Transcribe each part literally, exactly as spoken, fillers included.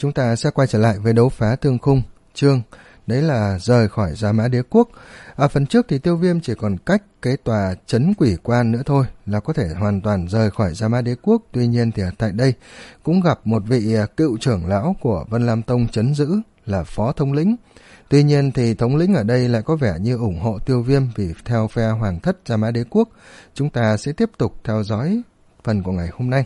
chúng ta sẽ quay trở lại với đấu phá thương khung chương, đấy là rời khỏi Gia Mã Đế Quốc. Ở phần trước thì Tiêu Viêm chỉ còn cách cái tòa trấn quỷ quan nữa thôi là có thể hoàn toàn rời khỏi Gia Mã Đế Quốc. Tuy nhiên thì ở tại đây cũng gặp một vị cựu trưởng lão của Vân Lam Tông trấn giữ là Phó Thống lĩnh. Tuy nhiên thì thống lĩnh ở đây lại có vẻ như ủng hộ Tiêu Viêm vì theo phe Hoàng thất Gia Mã Đế Quốc. Chúng ta sẽ tiếp tục theo dõi phần của ngày hôm nay.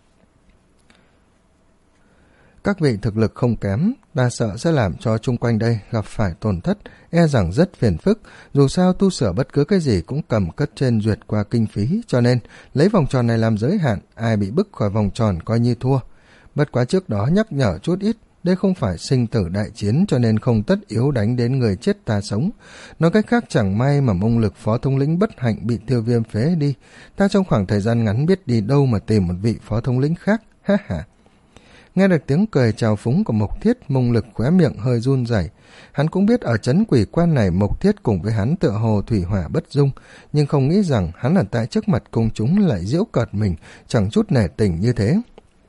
Các vị thực lực không kém, ta sợ sẽ làm cho chung quanh đây gặp phải tổn thất, e rằng rất phiền phức. Dù sao tu sửa bất cứ cái gì cũng cầm cất trên duyệt qua kinh phí, cho nên lấy vòng tròn này làm giới hạn, ai bị bức khỏi vòng tròn coi như thua. Bất quá trước đó nhắc nhở chút ít, đây không phải sinh tử đại chiến cho nên không tất yếu đánh đến người chết ta sống. Nói cách khác, chẳng may mà Mông Lực Phó Thống lĩnh bất hạnh bị Tiêu Viêm phế đi, ta trong khoảng thời gian ngắn biết đi đâu mà tìm một vị Phó Thống lĩnh khác, ha ha. Nghe được tiếng cười chào phúng của Mộc Thiết, Mông Lực khóe miệng hơi run rẩy. Hắn cũng biết ở trấn quỷ quan này Mộc Thiết cùng với hắn tựa hồ thủy hỏa bất dung, nhưng không nghĩ rằng hắn ở tại trước mặt công chúng lại giễu cợt mình, chẳng chút nể tình như thế.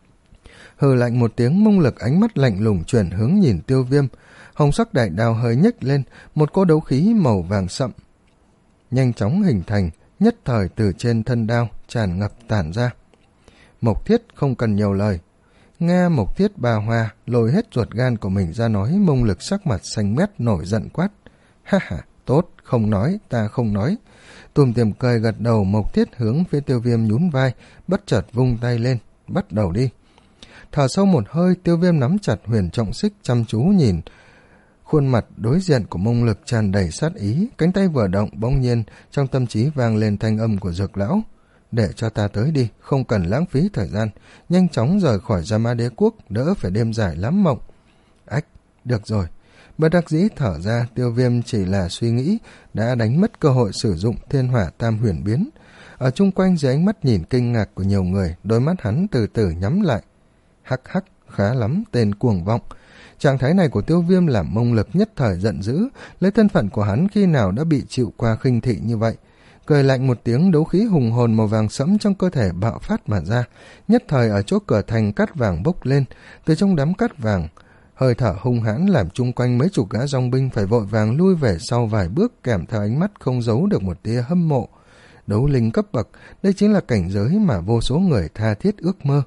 Hừ lạnh một tiếng, Mông Lực ánh mắt lạnh lùng chuyển hướng nhìn Tiêu Viêm. Hồng sắc đại đao hơi nhếch lên, một cỗ đấu khí màu vàng sậm nhanh chóng hình thành, nhất thời từ trên thân đao tràn ngập tản ra. Mộc Thiết không cần nhiều lời. Nghe Mộc Thiết bà hoa lôi hết ruột gan của mình ra nói, Mông Lực sắc mặt xanh mét nổi giận quát. Ha ha, tốt, không nói, ta không nói. Tùm tìm cười gật đầu. Mộc Thiết hướng phía Tiêu Viêm nhún vai, bất chợt vung tay lên, bắt đầu đi. Thở sâu một hơi, Tiêu Viêm nắm chặt huyền trọng xích, chăm chú nhìn khuôn mặt đối diện của Mông Lực tràn đầy sát ý. Cánh tay vừa động, bỗng nhiên trong tâm trí vang lên thanh âm của Dược lão. Để cho ta tới đi, không cần lãng phí thời gian, nhanh chóng rời khỏi Gia Mã Đế Quốc, đỡ phải đêm dài lắm mộng. Ách, được rồi. Bất đắc dĩ thở ra, Tiêu Viêm chỉ là suy nghĩ, đã đánh mất cơ hội sử dụng Thiên Hỏa Tam Huyền Biến. Ở chung quanh dưới ánh mắt nhìn kinh ngạc của nhiều người, đôi mắt hắn từ từ nhắm lại. Hắc hắc, khá lắm, tên cuồng vọng. Trạng thái này của Tiêu Viêm làm Mông Lực nhất thời giận dữ, lấy thân phận của hắn khi nào đã bị chịu qua khinh thị như vậy. Cười lạnh một tiếng, đấu khí hùng hồn màu vàng sẫm trong cơ thể bạo phát mà ra, nhất thời ở chỗ cửa thành cát vàng bốc lên. Từ trong đám cát vàng, hơi thở hung hãn làm chung quanh mấy chục gã dòng binh phải vội vàng lui về sau vài bước, kèm theo ánh mắt không giấu được một tia hâm mộ. Đấu linh cấp bậc, đây chính là cảnh giới mà vô số người tha thiết ước mơ.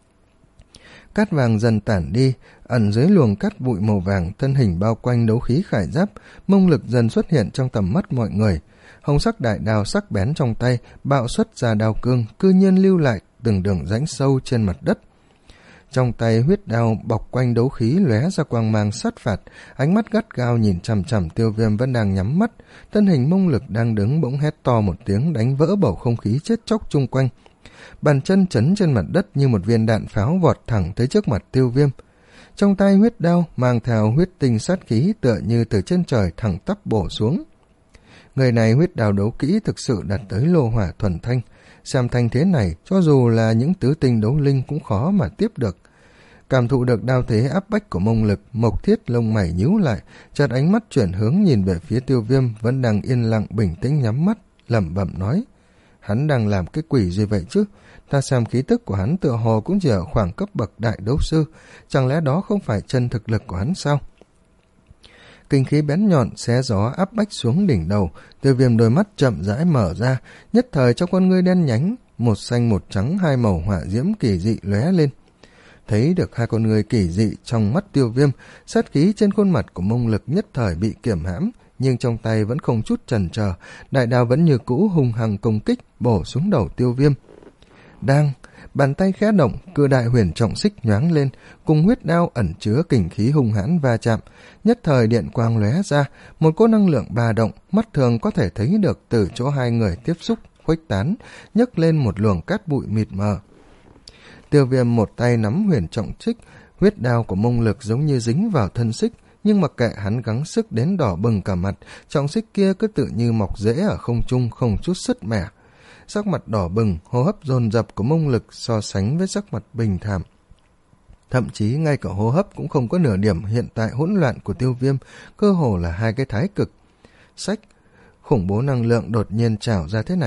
Cát vàng dần tản đi, ẩn dưới luồng cát bụi màu vàng, thân hình bao quanh đấu khí khải giáp, Mông Lực dần xuất hiện trong tầm mắt mọi người. Hồng sắc đại đao sắc bén trong tay bạo xuất ra đao cương, cư nhiên lưu lại từng đường rãnh sâu trên mặt đất. Trong tay huyết đao bọc quanh đấu khí lóe ra quang mang sát phạt, ánh mắt gắt gao nhìn chằm chằm Tiêu Viêm vẫn đang nhắm mắt. Thân hình Mông Lực đang đứng bỗng hét to một tiếng, đánh vỡ bầu không khí chết chóc chung quanh. Bàn chân chấn trên mặt đất như một viên đạn pháo vọt thẳng tới trước mặt Tiêu Viêm. Trong tay huyết đao mang theo huyết tinh sát khí, tựa như từ trên trời thẳng tắp bổ xuống. Người này huyết đao đấu kỹ thực sự đạt tới lô hỏa thuần thanh. Xem thanh thế này, cho dù là những tứ tinh đấu linh cũng khó mà tiếp được. Cảm thụ được đao thế áp bách của Mông Lực, Mộc Thiết lông mày nhíu lại, chợt ánh mắt chuyển hướng nhìn về phía Tiêu Viêm vẫn đang yên lặng bình tĩnh nhắm mắt, lẩm bẩm nói: hắn đang làm cái quỷ gì vậy chứ? Ta xem khí tức của hắn tựa hồ cũng chỉ ở khoảng cấp bậc đại đấu sư, chẳng lẽ đó không phải chân thực lực của hắn sao? Kinh khí bén nhọn xé gió áp bách xuống đỉnh đầu. Tiêu Viêm đôi mắt chậm rãi mở ra, nhất thời trong con ngươi đen nhánh, một xanh một trắng, hai màu hỏa diễm kỳ dị lóe lên. Thấy được hai con ngươi kỳ dị trong mắt Tiêu Viêm, sát khí trên khuôn mặt của Mông Lực nhất thời bị kiềm hãm, nhưng trong tay vẫn không chút chần chờ, đại đao vẫn như cũ hung hăng công kích bổ xuống đầu Tiêu Viêm. Đang bàn tay khẽ động, cự đại huyền trọng xích nhoáng lên, cùng huyết đao ẩn chứa kình khí hung hãn va chạm, nhất thời điện quang lóe ra, một cỗ năng lượng ba động mắt thường có thể thấy được từ chỗ hai người tiếp xúc khuếch tán, nhấc lên một luồng cát bụi mịt mờ. Tiêu Viêm một tay nắm huyền trọng xích, huyết đao của Mông Lực giống như dính vào thân xích, nhưng mặc kệ hắn gắng sức đến đỏ bừng cả mặt, trọng xích kia cứ tự như mọc rễ ở không trung, không chút sứt mẻ. Sắc mặt đỏ bừng, hô hấp dồn dập của Mông Lực so sánh với sắc mặt bình thản. Thậm chí ngay cả hô hấp cũng không có nửa điểm hiện tại hỗn loạn của Tiêu Viêm, cơ hồ là hai cái thái cực. Sách, khủng bố năng lượng đột nhiên trào ra thế này.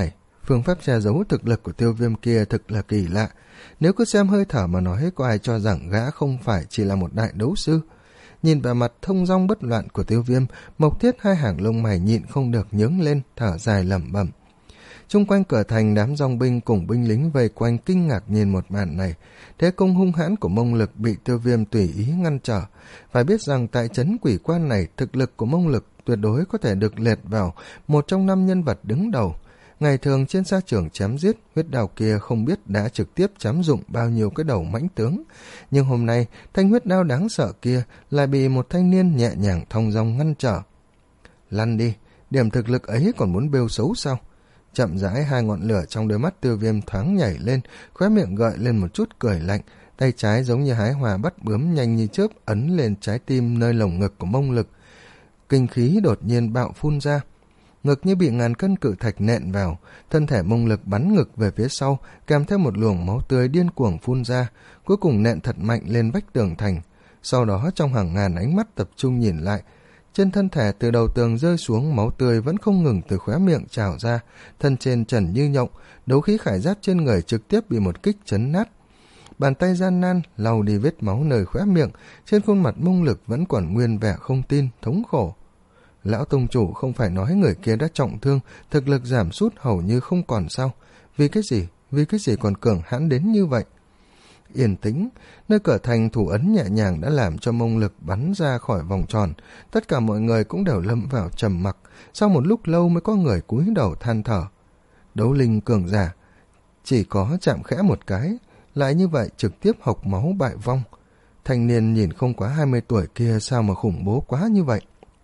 Phương pháp che giấu thực lực của Tiêu Viêm kia thực là kỳ lạ. Nếu cứ xem hơi thở mà nói, có ai cho rằng gã không phải chỉ là một đại đấu sư. Nhìn vào mặt thông dong bất loạn của Tiêu Viêm, Mộc Thiết hai hàng lông mày nhịn không được nhướng lên, thở dài lẩm bẩm. Chung quanh cửa thành, đám dòng binh cùng binh lính vây quanh kinh ngạc nhìn một màn này. Thế công hung hãn của Mông Lực bị Tiêu Viêm tùy ý ngăn trở. Phải biết rằng tại trấn Quỷ Quan này, thực lực của Mông Lực tuyệt đối có thể được liệt vào một trong năm nhân vật đứng đầu. Ngày thường trên sa trường chém giết, huyết đao kia không biết đã trực tiếp chém dụng bao nhiêu cái đầu mãnh tướng. Nhưng hôm nay, thanh huyết đao đáng sợ kia lại bị một thanh niên nhẹ nhàng thong dong ngăn trở. Lăn đi, điểm thực lực ấy còn muốn bêu xấu sao? Chậm rãi hai ngọn lửa trong đôi mắt Tiêu Viêm thoáng nhảy lên, khóe miệng gợi lên một chút cười lạnh, tay trái giống như hái hòa bắt bướm nhanh như chớp ấn lên trái tim nơi lồng ngực của Mông Lực. Kinh khí đột nhiên bạo phun ra, ngực như bị ngàn cân cự thạch nện vào, thân thể Mông Lực bắn ngực về phía sau, kèm theo một luồng máu tươi điên cuồng phun ra, cuối cùng nện thật mạnh lên vách tường thành. Sau đó trong hàng ngàn ánh mắt tập trung nhìn lại, trên thân thể từ đầu tường rơi xuống, máu tươi vẫn không ngừng từ khóe miệng trào ra, thân trên trần như nhộng, đấu khí khải giáp trên người trực tiếp bị một kích chấn nát. Bàn tay gian nan lau đi vết máu nơi khóe miệng, trên khuôn mặt Mông Lực vẫn còn nguyên vẻ không tin, thống khổ. Lão tông chủ không phải nói người kia đã trọng thương, thực lực giảm sút hầu như không còn sao? Vì cái gì? Vì cái gì còn cường hãn đến như vậy? Yên tĩnh, nơi cửa thành thủ ấn nhẹ nhàng đã làm cho Mông Lực bắn ra khỏi vòng tròn. Tất cả mọi người cũng đều lâm vào trầm mặc. Sau một lúc lâu mới có người cúi đầu than thở. Đấu linh cường giả, chỉ có chạm khẽ một cái, lại như vậy trực tiếp hộc máu bại vong. Thanh niên nhìn không quá hai mươi tuổi kia sao mà khủng bố quá như vậy?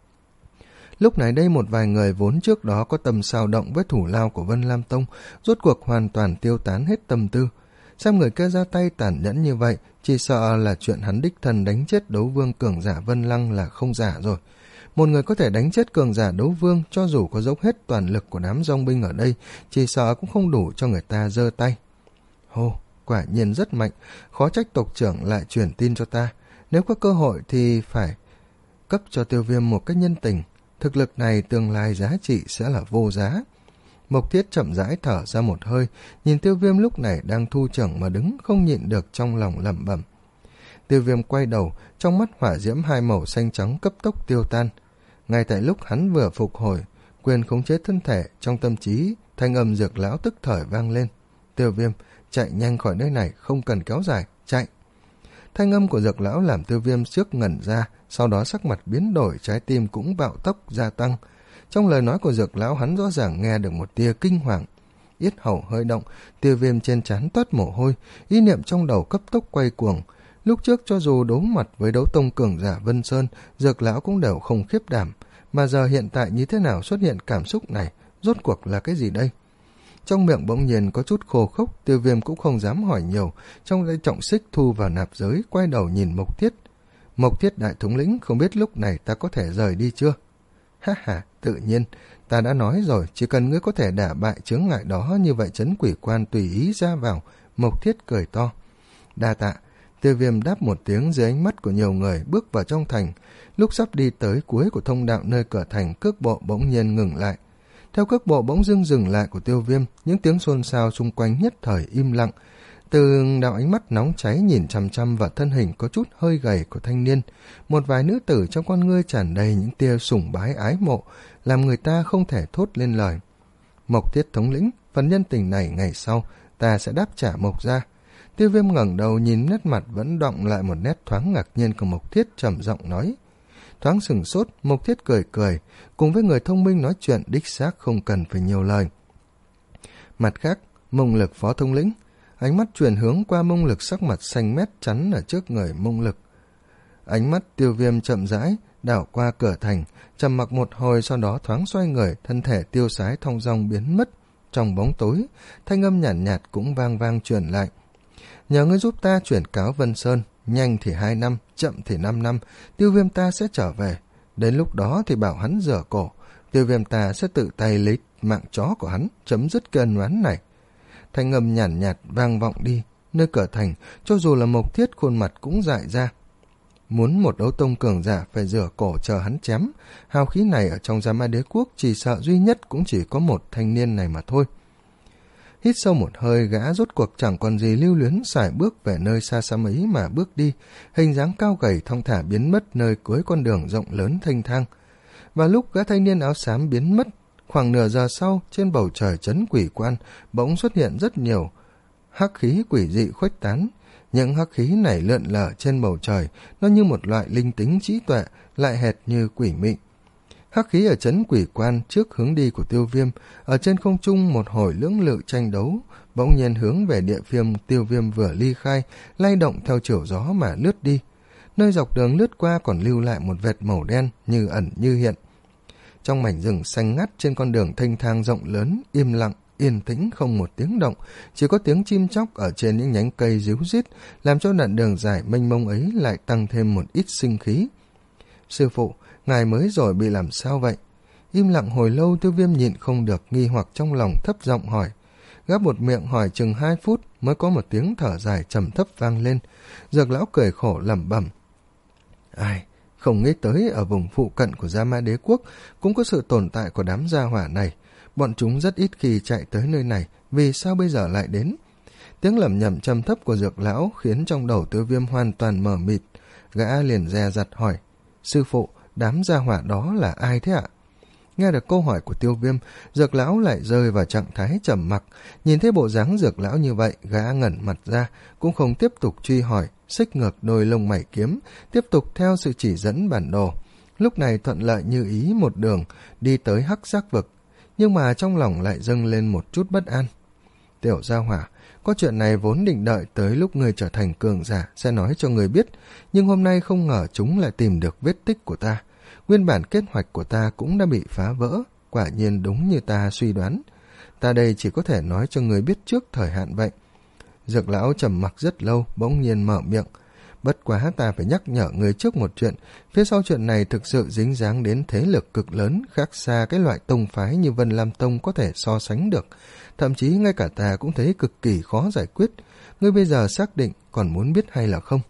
Lúc này đây một vài người vốn trước đó có tâm xao động với thủ lao của Vân Lam Tông, rốt cuộc hoàn toàn tiêu tán hết tâm tư. Xem người kia ra tay tàn nhẫn như vậy, chỉ sợ là chuyện hắn đích thân đánh chết đấu vương cường giả Vân Lăng là không giả rồi. Một người có thể đánh chết cường giả đấu vương, cho dù có dốc hết toàn lực của đám dòng binh ở đây, chỉ sợ cũng không đủ cho người ta giơ tay. Hô, quả nhiên rất mạnh, khó trách tộc trưởng lại truyền tin cho ta. Nếu có cơ hội thì phải cấp cho Tiêu Viêm một cách nhân tình. Thực lực này tương lai giá trị sẽ là vô giá. Mộc Thiết chậm rãi thở ra một hơi, nhìn Tiêu Viêm lúc này đang thu trưởng mà đứng, không nhịn được trong lòng lẩm bẩm. Tiêu Viêm quay đầu, trong mắt hỏa diễm hai màu xanh trắng cấp tốc tiêu tan. Ngay tại lúc hắn vừa phục hồi, quyền khống chế thân thể, trong tâm trí, thanh âm Dược Lão tức thời vang lên. Tiêu Viêm, chạy nhanh khỏi nơi này, không cần kéo dài, chạy. Thanh âm của Dược Lão làm Tiêu Viêm trước ngẩn ra, sau đó sắc mặt biến đổi, trái tim cũng bạo tốc gia tăng. Trong lời nói của Dược Lão hắn rõ ràng nghe được một tia kinh hoàng. Yết hầu hơi động, Tiêu Viêm trên trán toát mồ hôi, ý niệm trong đầu cấp tốc quay cuồng. Lúc trước cho dù đối mặt với đấu tông cường giả Vân Sơn, Dược Lão cũng đều không khiếp đảm, mà giờ hiện tại như thế nào xuất hiện cảm xúc này, rốt cuộc là cái gì đây? Trong miệng bỗng nhiên có chút khô khốc, Tiêu Viêm cũng không dám hỏi nhiều, trong tay trọng xích thu vào nạp giới, quay đầu nhìn Mộc Thiết. Mộc Thiết đại thống lĩnh, không biết lúc này ta có thể rời đi chưa? Ha ha, tự nhiên, ta đã nói rồi, chỉ cần ngươi có thể đả bại chướng ngại đó, như vậy trấn Quỷ Quan tùy ý ra vào. Mộc Thiết cười to. Đa tạ. Tiêu Viêm đáp một tiếng dưới ánh mắt của nhiều người, bước vào trong thành. Lúc sắp đi tới cuối của thông đạo nơi cửa thành, cước bộ bỗng nhiên ngừng lại. Theo cước bộ bỗng dưng dừng lại của Tiêu Viêm, những tiếng xôn xao xung quanh nhất thời im lặng. Từ đạo ánh mắt nóng cháy nhìn chằm chằm vào thân hình có chút hơi gầy của thanh niên, một vài nữ tử trong con ngươi tràn đầy những tia sủng bái ái mộ, làm người ta không thể thốt lên lời. Mộc Thiết thống lĩnh, phần nhân tình này ngày sau ta sẽ đáp trả Mộc gia. Tiêu Viêm ngẩng đầu nhìn nét mặt vẫn đọng lại một nét thoáng ngạc nhiên của Mộc Thiết, trầm giọng nói. Thoáng sừng sốt, Mộc Thiết cười cười, cùng với người thông minh nói chuyện đích xác không cần phải nhiều lời. Mặt khác, Mông Lực phó thống lĩnh, ánh mắt chuyển hướng qua Mông Lực, sắc mặt xanh mét chắn ở trước người Mông Lực. Ánh mắt Tiêu Viêm chậm rãi đảo qua cửa thành, trầm mặc một hồi, sau đó thoáng xoay người, thân thể tiêu sái thong dong biến mất trong bóng tối. Thanh âm nhàn nhạt, nhạt cũng vang vang truyền lại. Nhờ ngươi giúp ta chuyển cáo Vân Sơn, nhanh thì hai năm, chậm thì năm năm, Tiêu Viêm ta sẽ trở về. Đến lúc đó thì bảo hắn rửa cổ, Tiêu Viêm ta sẽ tự tay lấy mạng chó của hắn, chấm dứt cái ân oán này. Thanh âm nhàn nhạt, nhạt vang vọng đi, nơi cửa thành, cho dù là Mộc Thiết khuôn mặt cũng dại ra. Muốn một đấu tông cường giả phải rửa cổ chờ hắn chém, hào khí này ở trong Gia Ma Đế Quốc chỉ sợ duy nhất cũng chỉ có một thanh niên này mà thôi. Hít sâu một hơi, gã rốt cuộc chẳng còn gì lưu luyến, sải bước về nơi xa xăm ấy mà bước đi, hình dáng cao gầy thong thả biến mất nơi cuối con đường rộng lớn thênh thang. Và lúc gã thanh niên áo xám biến mất, khoảng nửa giờ sau, trên bầu trời trấn Quỷ Quan bỗng xuất hiện rất nhiều hắc khí quỷ dị khuếch tán. Những hắc khí này lượn lờ trên bầu trời, nó như một loại linh tính trí tuệ, lại hệt như quỷ mị. Hắc khí ở trấn Quỷ Quan trước hướng đi của Tiêu Viêm, ở trên không trung một hồi lưỡng lự tranh đấu, bỗng nhiên hướng về địa phương Tiêu Viêm vừa ly khai, lay động theo chiều gió mà lướt đi. Nơi dọc đường lướt qua còn lưu lại một vệt màu đen như ẩn như hiện. Trong mảnh rừng xanh ngắt trên con đường thênh thang rộng lớn, im lặng, yên tĩnh không một tiếng động, chỉ có tiếng chim chóc ở trên những nhánh cây ríu rít, làm cho đoạn đường dài mênh mông ấy lại tăng thêm một ít sinh khí. Sư phụ, ngài mới rồi bị làm sao vậy? Im lặng hồi lâu, Tiêu Viêm nhịn không được, nghi hoặc trong lòng thấp giọng hỏi. Gã một miệng hỏi chừng hai phút mới có một tiếng thở dài trầm thấp vang lên. Dược lão cười khổ lẩm bẩm. Ai, không nghĩ tới ở vùng phụ cận của Gia Ma Đế Quốc cũng có sự tồn tại của đám gia hỏa này. Bọn chúng rất ít khi chạy tới nơi này, vì sao bây giờ lại đến? Tiếng lẩm nhẩm trầm thấp của dược lão khiến trong đầu Tiêu Viêm hoàn toàn mờ mịt. Gã liền dè dặt hỏi. Sư phụ, đám gia hỏa đó là ai thế ạ? Nghe được câu hỏi của Tiêu Viêm, dược lão lại rơi vào trạng thái trầm mặc. Nhìn thấy bộ dáng dược lão như vậy, gã ngẩn mặt ra, cũng không tiếp tục truy hỏi, xích ngược đôi lông mày kiếm, tiếp tục theo sự chỉ dẫn bản đồ. Lúc này thuận lợi như ý một đường, đi tới hắc giác vực, nhưng mà trong lòng lại dâng lên một chút bất an. Tiểu gia hỏa, có chuyện này vốn định đợi tới lúc người trở thành cường giả sẽ nói cho người biết, nhưng hôm nay không ngờ chúng lại tìm được vết tích của ta. Nguyên bản kế hoạch của ta cũng đã bị phá vỡ, quả nhiên đúng như ta suy đoán. Ta đây chỉ có thể nói cho người biết trước thời hạn vậy. Dược lão trầm mặc rất lâu, bỗng nhiên mở miệng. Bất quá ta phải nhắc nhở người trước một chuyện, phía sau chuyện này thực sự dính dáng đến thế lực cực lớn, khác xa cái loại tông phái như Vân Lam Tông có thể so sánh được. Thậm chí ngay cả ta cũng thấy cực kỳ khó giải quyết. Ngươi bây giờ xác định còn muốn biết hay là không?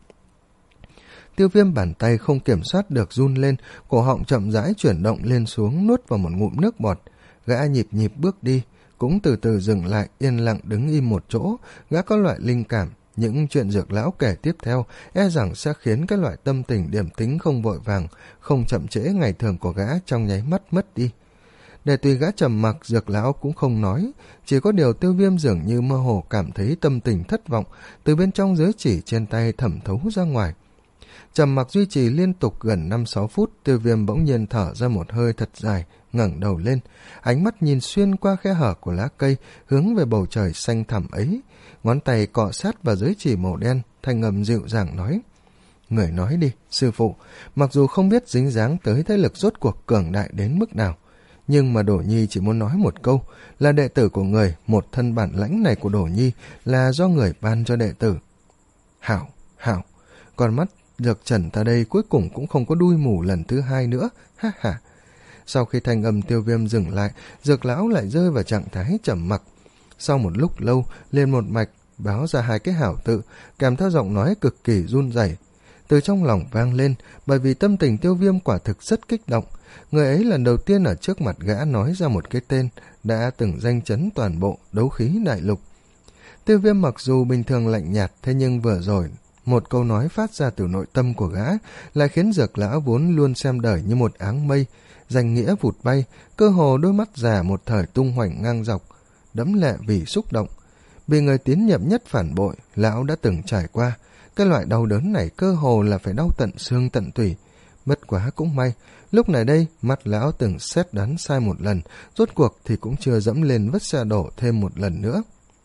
Tiêu Viêm bàn tay không kiểm soát được run lên, cổ họng chậm rãi chuyển động lên xuống, nuốt vào một ngụm nước bọt. Gã nhịp nhịp bước đi, cũng từ từ dừng lại, yên lặng đứng im một chỗ. Gã có loại linh cảm, những chuyện dược lão kể tiếp theo e rằng sẽ khiến cái loại tâm tình điềm tĩnh không vội vàng, không chậm trễ ngày thường của gã trong nháy mắt mất đi. Để tùy gã trầm mặc, dược lão cũng không nói, chỉ có điều Tiêu Viêm dường như mơ hồ cảm thấy tâm tình thất vọng từ bên trong giới chỉ trên tay thẩm thấu ra ngoài. Trầm mặc duy trì liên tục gần năm sáu phút, Tiêu Viêm bỗng nhiên thở ra một hơi thật dài, ngẩng đầu lên, ánh mắt nhìn xuyên qua khe hở của lá cây, hướng về bầu trời xanh thẳm ấy, ngón tay cọ sát vào giới chỉ màu đen, thanh âm dịu dàng nói. Người nói đi, sư phụ, mặc dù không biết dính dáng tới thế lực rốt cuộc cường đại đến mức nào, nhưng mà Đổ Nhi chỉ muốn nói một câu, là đệ tử của người, một thân bản lãnh này của Đổ Nhi là do người ban cho đệ tử. Hảo, hảo, con mắt Dược Trần ta đây cuối cùng cũng không có đuôi mù lần thứ hai nữa, ha ha. Sau khi thanh âm Tiêu Viêm dừng lại, dược lão lại rơi vào trạng thái trầm mặc. Sau một lúc lâu, liền một mạch báo ra hai cái hảo tự, kèm theo giọng nói cực kỳ run rẩy. Từ trong lòng vang lên, bởi vì tâm tình Tiêu Viêm quả thực rất kích động. Người ấy lần đầu tiên ở trước mặt gã nói ra một cái tên đã từng danh chấn toàn bộ đấu khí đại lục. Tiêu Viêm mặc dù bình thường lạnh nhạt, thế nhưng vừa rồi một câu nói phát ra từ nội tâm của gã lại khiến dược lão vốn luôn xem đời như một áng mây, danh nghĩa vụt bay, cơ hồ đôi mắt già một thời tung hoành ngang dọc, đẫm lệ vì xúc động. Vì người tín nhiệm nhất phản bội, lão đã từng trải qua, cái loại đau đớn này cơ hồ là phải đau tận xương tận tủy. Bất quá cũng may, lúc này đây mắt lão từng xét đoán sai một lần, rốt cuộc thì cũng chưa dẫm lên vết xe đổ thêm một lần nữa.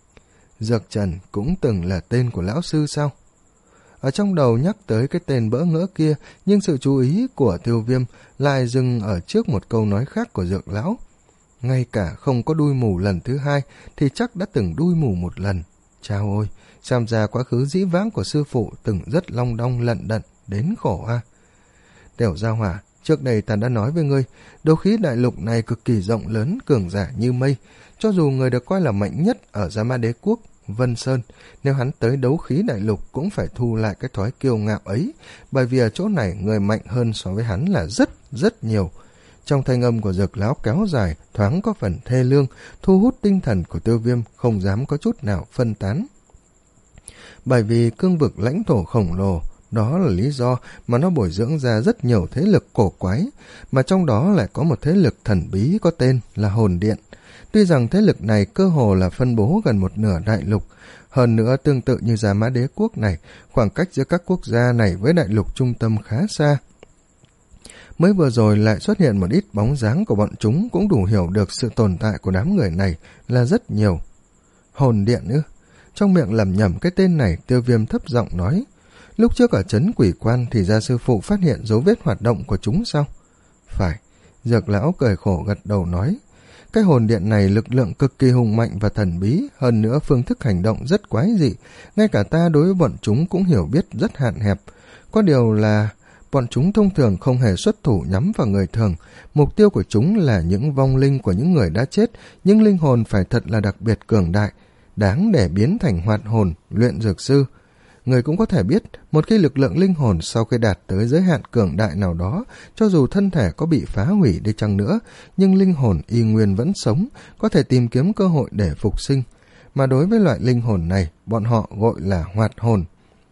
Dược Trần cũng từng là tên của lão sư sao? Ở trong đầu nhắc tới cái tên bỡ ngỡ kia, nhưng sự chú ý của Tiêu Viêm lại dừng ở trước một câu nói khác của dược lão. Ngay cả không có đuôi mù lần thứ hai thì chắc đã từng đuôi mù một lần. Chao ôi, xem ra quá khứ dĩ vãng của sư phụ từng rất long đong lận đận, đến khổ a. Tiểu gia hỏa, trước đây ta đã nói với ngươi, đấu khí đại lục này cực kỳ rộng lớn, cường giả như mây. Cho dù người được coi là mạnh nhất ở Gia Ma Đế Quốc, Vân Sơn, nếu hắn tới đấu khí đại lục cũng phải thu lại cái thói kiêu ngạo ấy, bởi vì ở chỗ này người mạnh hơn so với hắn là rất rất nhiều. Trong thanh âm của Dược lão kéo dài, thoáng có phần thê lương, thu hút tinh thần của Tiêu Viêm không dám có chút nào phân tán. Bởi vì cương vực lãnh thổ khổng lồ, đó là lý do mà nó bồi dưỡng ra rất nhiều thế lực cổ quái, mà trong đó lại có một thế lực thần bí có tên là Hồn Điện. Tuy rằng thế lực này cơ hồ là phân bố gần một nửa đại lục, hơn nữa tương tự như Gia Mã Đế quốc này, khoảng cách giữa các quốc gia này với đại lục trung tâm khá xa. Mới vừa rồi lại xuất hiện một ít bóng dáng của bọn chúng cũng đủ hiểu được sự tồn tại của đám người này là rất nhiều. Hồn Điện ư? Trong miệng lẩm nhẩm cái tên này, Tiêu Viêm thấp giọng nói. Lúc trước ở trấn Quỷ Quan thì gia sư phụ phát hiện dấu vết hoạt động của chúng sao? Phải, Dược lão cười khổ gật đầu nói. Cái hồn điện này lực lượng cực kỳ hùng mạnh và thần bí, hơn nữa phương thức hành động rất quái dị, ngay cả ta đối với bọn chúng cũng hiểu biết rất hạn hẹp. Có điều là bọn chúng thông thường không hề xuất thủ nhắm vào người thường, mục tiêu của chúng là những vong linh của những người đã chết, nhưng linh hồn phải thật là đặc biệt cường đại, đáng để biến thành hoạt hồn, luyện dược sư. Người cũng có thể biết, một khi lực lượng linh hồn sau khi đạt tới giới hạn cường đại nào đó, cho dù thân thể có bị phá hủy đi chăng nữa, nhưng linh hồn y nguyên vẫn sống, có thể tìm kiếm cơ hội để phục sinh. Mà đối với loại linh hồn này, bọn họ gọi là hoạt hồn.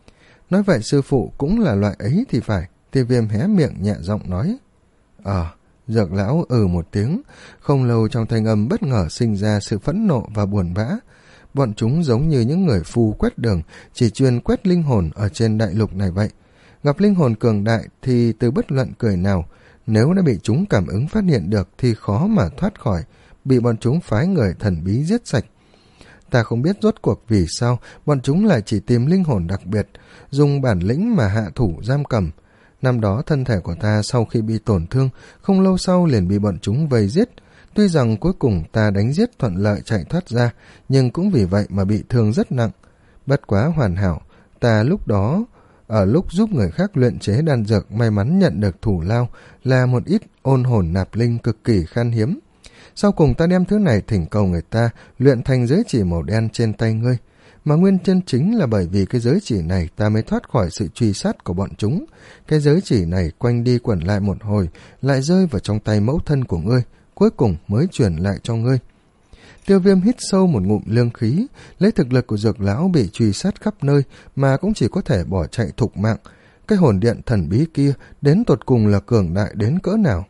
Nói vậy sư phụ cũng là loại ấy thì phải, Tiêu Viêm hé miệng nhẹ giọng nói. Ờ, Dược lão ừ một tiếng, không lâu trong thanh âm bất ngờ sinh ra sự phẫn nộ và buồn bã. Bọn chúng giống như những người phù quét đường, chỉ chuyên quét linh hồn ở trên đại lục này vậy. Gặp linh hồn cường đại thì từ bất luận cười nào, nếu đã bị chúng cảm ứng phát hiện được thì khó mà thoát khỏi, bị bọn chúng phái người thần bí giết sạch. Ta không biết rốt cuộc vì sao bọn chúng lại chỉ tìm linh hồn đặc biệt, dùng bản lĩnh mà hạ thủ giam cầm. Năm đó thân thể của ta sau khi bị tổn thương, không lâu sau liền bị bọn chúng vây giết. Tuy rằng cuối cùng ta đánh giết thuận lợi chạy thoát ra, nhưng cũng vì vậy mà bị thương rất nặng. Bất quá hoàn hảo, ta lúc đó, ở lúc giúp người khác luyện chế đan dược may mắn nhận được thủ lao là một ít ôn hồn nạp linh cực kỳ khan hiếm. Sau cùng ta đem thứ này thỉnh cầu người ta luyện thành giới chỉ màu đen trên tay ngươi. Mà nguyên chân chính là bởi vì cái giới chỉ này ta mới thoát khỏi sự truy sát của bọn chúng. Cái giới chỉ này quanh đi quẩn lại một hồi, lại rơi vào trong tay mẫu thân của ngươi, cuối cùng mới chuyển lại cho ngươi. Tiêu Viêm hít sâu một ngụm lương khí, lấy thực lực của Dược lão bị truy sát khắp nơi mà cũng chỉ có thể bỏ chạy thục mạng. Cái hồn điện thần bí kia đến tột cùng là cường đại đến cỡ nào?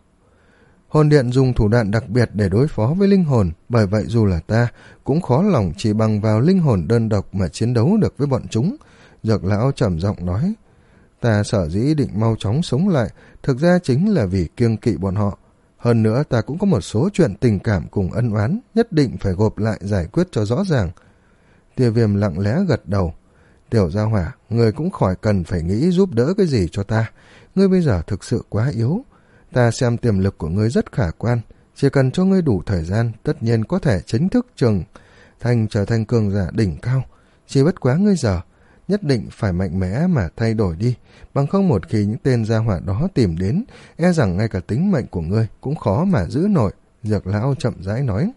Hồn điện dùng thủ đoạn đặc biệt để đối phó với linh hồn, bởi vậy dù là ta cũng khó lòng chỉ bằng vào linh hồn đơn độc mà chiến đấu được với bọn chúng. Dược lão trầm giọng nói, ta sở dĩ định mau chóng sống lại, thực ra chính là vì kiêng kỵ bọn họ. Hơn nữa ta cũng có một số chuyện tình cảm cùng ân oán, nhất định phải gộp lại giải quyết cho rõ ràng. Tiêu Viêm lặng lẽ gật đầu. Tiểu gia hỏa, ngươi cũng khỏi cần phải nghĩ giúp đỡ cái gì cho ta. Ngươi bây giờ thực sự quá yếu. Ta xem tiềm lực của ngươi rất khả quan. Chỉ cần cho ngươi đủ thời gian, tất nhiên có thể chính thức trường thành trở thành cường giả đỉnh cao. Chỉ bất quá ngươi giờ, nhất định phải mạnh mẽ mà thay đổi đi. Bằng không một khi những tên gia hỏa đó tìm đến, e rằng ngay cả tính mệnh của ngươi cũng khó mà giữ nổi. Dược lão chậm rãi nói.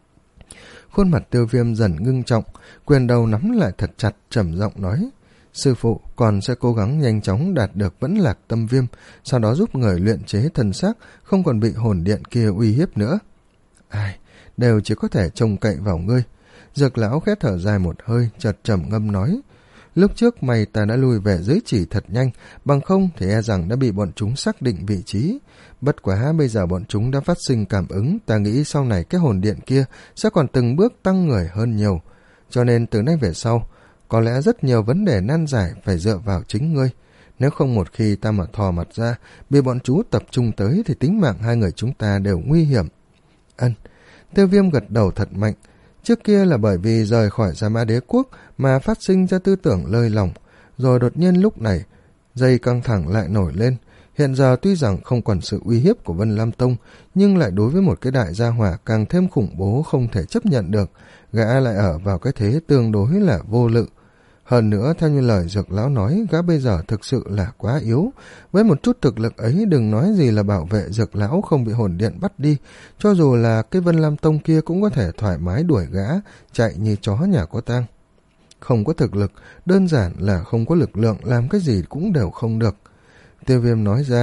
Khuôn mặt Tiêu Viêm dần ngưng trọng, quyền đầu nắm lại thật chặt, trầm giọng nói. Sư phụ còn sẽ cố gắng nhanh chóng đạt được vẫn lạc tâm viêm, sau đó giúp người luyện chế thân xác, không còn bị hồn điện kia uy hiếp nữa. Ai, đều chỉ có thể trông cậy vào ngươi. Dược lão khẽ thở dài một hơi, chợt trầm ngâm nói. Lúc trước mày ta đã lui về giới chỉ thật nhanh, bằng không thì e rằng đã bị bọn chúng xác định vị trí. Bất quá bây giờ bọn chúng đã phát sinh cảm ứng, ta nghĩ sau này cái hồn điện kia sẽ còn từng bước tăng người hơn nhiều. Cho nên từ nay về sau, có lẽ rất nhiều vấn đề nan giải phải dựa vào chính ngươi. Nếu không một khi ta mà thò mặt ra, bị bọn chú tập trung tới thì tính mạng hai người chúng ta đều nguy hiểm. Ân, Tiêu Viêm gật đầu thật mạnh. Trước kia là bởi vì rời khỏi Gia Mã Đế quốc mà phát sinh ra tư tưởng lơi lỏng, rồi đột nhiên lúc này, dây căng thẳng lại nổi lên. Hiện giờ tuy rằng không còn sự uy hiếp của Vân Lam Tông, nhưng lại đối với một cái đại gia hỏa càng thêm khủng bố không thể chấp nhận được, gã lại ở vào cái thế tương đối là vô lự. Hơn nữa, theo như lời Dược lão nói, gã bây giờ thực sự là quá yếu. Với một chút thực lực ấy, đừng nói gì là bảo vệ Dược lão không bị hồn điện bắt đi. Cho dù là cái Vân Lam Tông kia cũng có thể thoải mái đuổi gã, chạy như chó nhà có tang. Không có thực lực, đơn giản là không có lực lượng, làm cái gì cũng đều không được. Tiêu Viêm nói ra,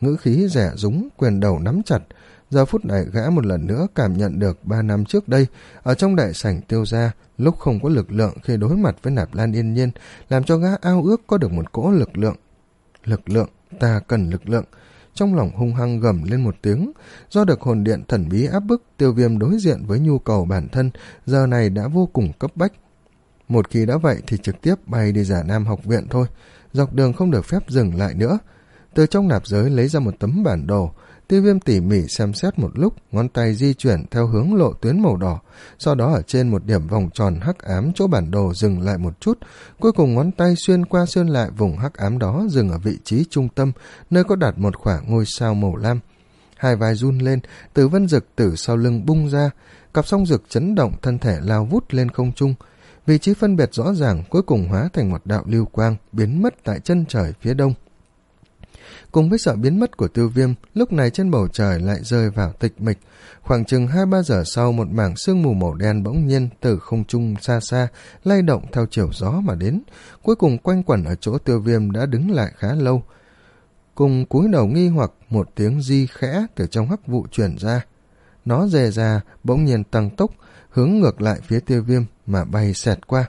ngữ khí rẻ rúng, quyền đầu nắm chặt. Giờ phút này gã một lần nữa cảm nhận được ba năm trước đây, ở trong đại sảnh Tiêu gia, lúc không có lực lượng khi đối mặt với Nạp Lan Yên Nhiên, làm cho gã ao ước có được một cỗ lực lượng. Lực lượng, ta cần lực lượng. Trong lòng hung hăng gầm lên một tiếng, do được hồn điện thần bí áp bức, Tiêu Viêm đối diện với nhu cầu bản thân, giờ này đã vô cùng cấp bách. Một khi đã vậy thì trực tiếp bay đi Già Nam học viện thôi, dọc đường không được phép dừng lại nữa. Từ trong nạp giới lấy ra một tấm bản đồ, Tiêu Viêm tỉ mỉ xem xét một lúc, ngón tay di chuyển theo hướng lộ tuyến màu đỏ, sau đó ở trên một điểm vòng tròn hắc ám chỗ bản đồ dừng lại một chút, cuối cùng ngón tay xuyên qua xuyên lại vùng hắc ám đó, dừng ở vị trí trung tâm, nơi có đặt một quả ngôi sao màu lam. Hai vai run lên, Tử Vân Dực từ sau lưng bung ra, cặp song dực chấn động, thân thể lao vút lên không trung. Vị trí phân biệt rõ ràng, cuối cùng hóa thành một đạo lưu quang, biến mất tại chân trời phía đông. Cùng với sự biến mất của Tiêu Viêm, lúc này trên bầu trời lại rơi vào tịch mịch. Khoảng chừng hai ba giờ sau, một mảng sương mù màu đen bỗng nhiên từ không trung xa xa lay động theo chiều gió mà đến, cuối cùng quanh quẩn ở chỗ Tiêu Viêm đã đứng lại khá lâu. Cùng cúi đầu nghi hoặc, một tiếng di khẽ từ trong hắc vụ truyền ra. Nó dè ra bỗng nhiên tăng tốc, hướng ngược lại phía Tiêu Viêm mà bay xẹt qua.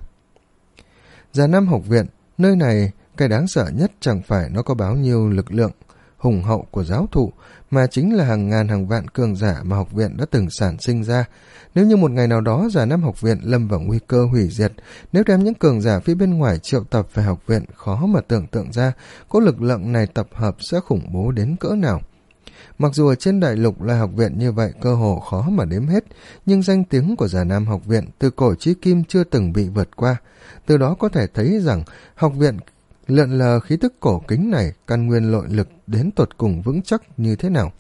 Già Nam học viện, nơi này cái đáng sợ nhất chẳng phải nó có bao nhiêu lực lượng hùng hậu của giáo thụ, mà chính là hàng ngàn hàng vạn cường giả mà học viện đã từng sản sinh ra. Nếu như một ngày nào đó Già Nam học viện lâm vào nguy cơ hủy diệt, nếu đem những cường giả phía bên ngoài triệu tập về học viện, khó mà tưởng tượng ra có lực lượng này tập hợp sẽ khủng bố đến cỡ nào. Mặc dù ở trên đại lục là học viện như vậy cơ hồ khó mà đếm hết, nhưng danh tiếng của Già Nam học viện từ cổ chí kim chưa từng bị vượt qua. Từ đó có thể thấy rằng học viện lượn lờ khí tức cổ kính này, căn nguyên nội lực đến tột cùng vững chắc như thế nào.